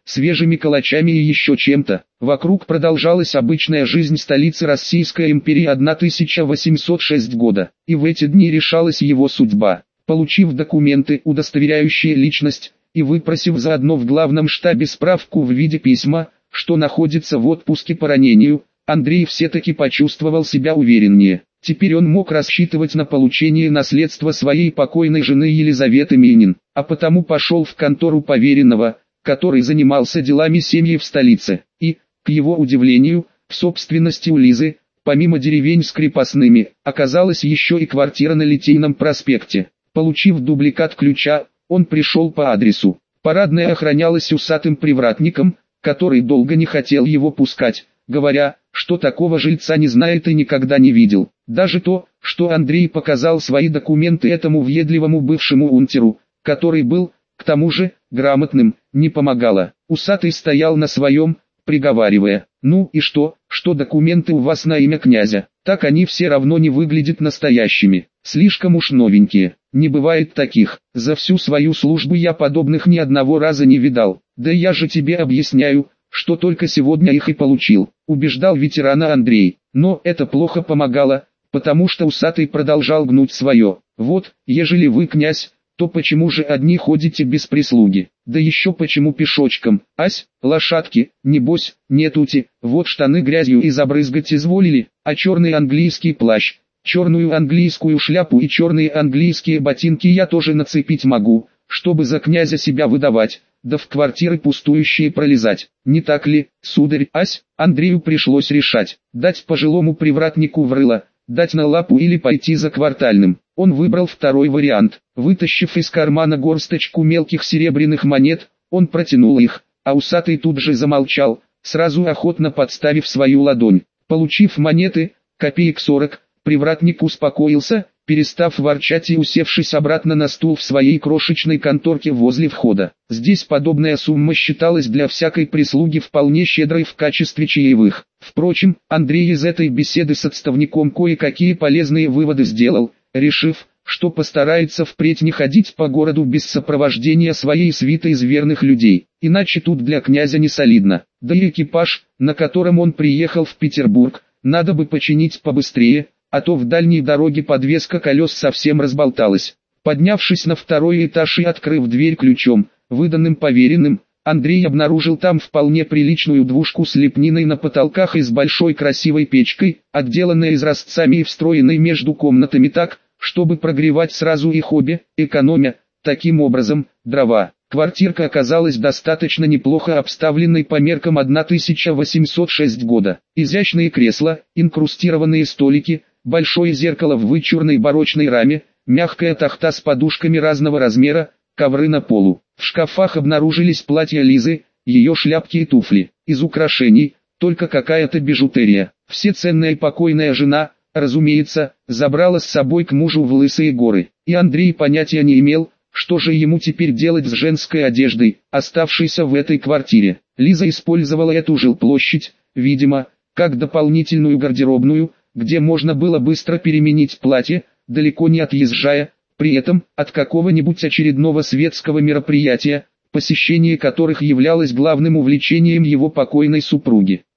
свежими калачами и еще чем-то. Вокруг продолжалась обычная жизнь столицы Российской империи тысяча восемьсот шестого года, и в эти дни решалась его судьба. Получив документы, удостоверяющие личность, и выпросив заодно в главном штабе справку в виде письма, что находится в отпуске по ранению, Андрей все-таки почувствовал себя увереннее. Теперь он мог рассчитывать на получение наследства своей покойной жены Елизаветы Минин, а потому пошел в контору поверенного, который занимался делами семьи в столице, и, к его удивлению, в собственности у Лизы, помимо деревень с крепостными, оказалась еще и квартира на Литейном проспекте. Получив дубликат ключа, он пришел по адресу. Парадная охранялась усатым привратником, который долго не хотел его пускать, говоря, что такого жильца не знает и никогда не видел. Даже то, что Андрей показал свои документы этому въедливому бывшему унтеру, который был, к тому же, грамотным, не помогало. Усатый стоял на своем, приговаривая: «Ну и что, что документы у вас на имя князя? Так они все равно не выглядят настоящими, слишком уж новенькие, не бывает таких, за всю свою службу я подобных ни одного раза не видал, да я же тебе объясняю, что только сегодня их и получил», убеждал ветерана Андрей, но это плохо помогало, потому что усатый продолжал гнуть свое. «Вот, ежели вы князь, то почему же одни ходите без прислуги, да еще почему пешочком, ась, лошадки, небось, нетути, вот штаны грязью и забрызгать изволили, а черный английский плащ, черную английскую шляпу и черные английские ботинки я тоже нацепить могу, чтобы за князя себя выдавать, да в квартиры пустующие пролезать, не так ли, сударь?» Ась, Андрею пришлось решать, дать пожилому привратнику в рыло, дать на лапу или пойти за квартальным. Он выбрал второй вариант. Вытащив из кармана горсточку мелких серебряных монет, он протянул их, а усатый тут же замолчал, сразу охотно подставив свою ладонь. Получив монеты, копеек сорок, привратник успокоился, перестав ворчать и усевшись обратно на стул в своей крошечной конторке возле входа. Здесь подобная сумма считалась для всякой прислуги вполне щедрой в качестве чаевых. Впрочем, Андрей из этой беседы с отставником кое-какие полезные выводы сделал, решив, что постарается впредь не ходить по городу без сопровождения своей свиты из верных людей, иначе тут для князя не солидно. Да и экипаж, на котором он приехал в Петербург, надо бы починить побыстрее, а то в дальней дороге подвеска колес совсем разболталась. Поднявшись на второй этаж и открыв дверь ключом, выданным поверенным, Андрей обнаружил там вполне приличную двушку с лепниной на потолках и с большой красивой печкой, отделанной изразцами и встроенной между комнатами так, чтобы прогревать сразу их обе, экономя, таким образом, дрова. Квартирка оказалась достаточно неплохо обставленной по меркам тысяча восемьсот шестого года. Изящные кресла, инкрустированные столики, большое зеркало в вычурной барочной раме, мягкая тахта с подушками разного размера, ковры на полу. В шкафах обнаружились платья Лизы, ее шляпки и туфли. Из украшений, только какая-то бижутерия. Все ценная покойная жена, разумеется, забрала с собой к мужу в Лысые горы. И Андрей понятия не имел, что же ему теперь делать с женской одеждой, оставшейся в этой квартире. Лиза использовала эту жилплощадь, видимо, как дополнительную гардеробную, где можно было быстро переменить платье, далеко не отъезжая, при этом от какого-нибудь очередного светского мероприятия, посещение которых являлось главным увлечением его покойной супруги.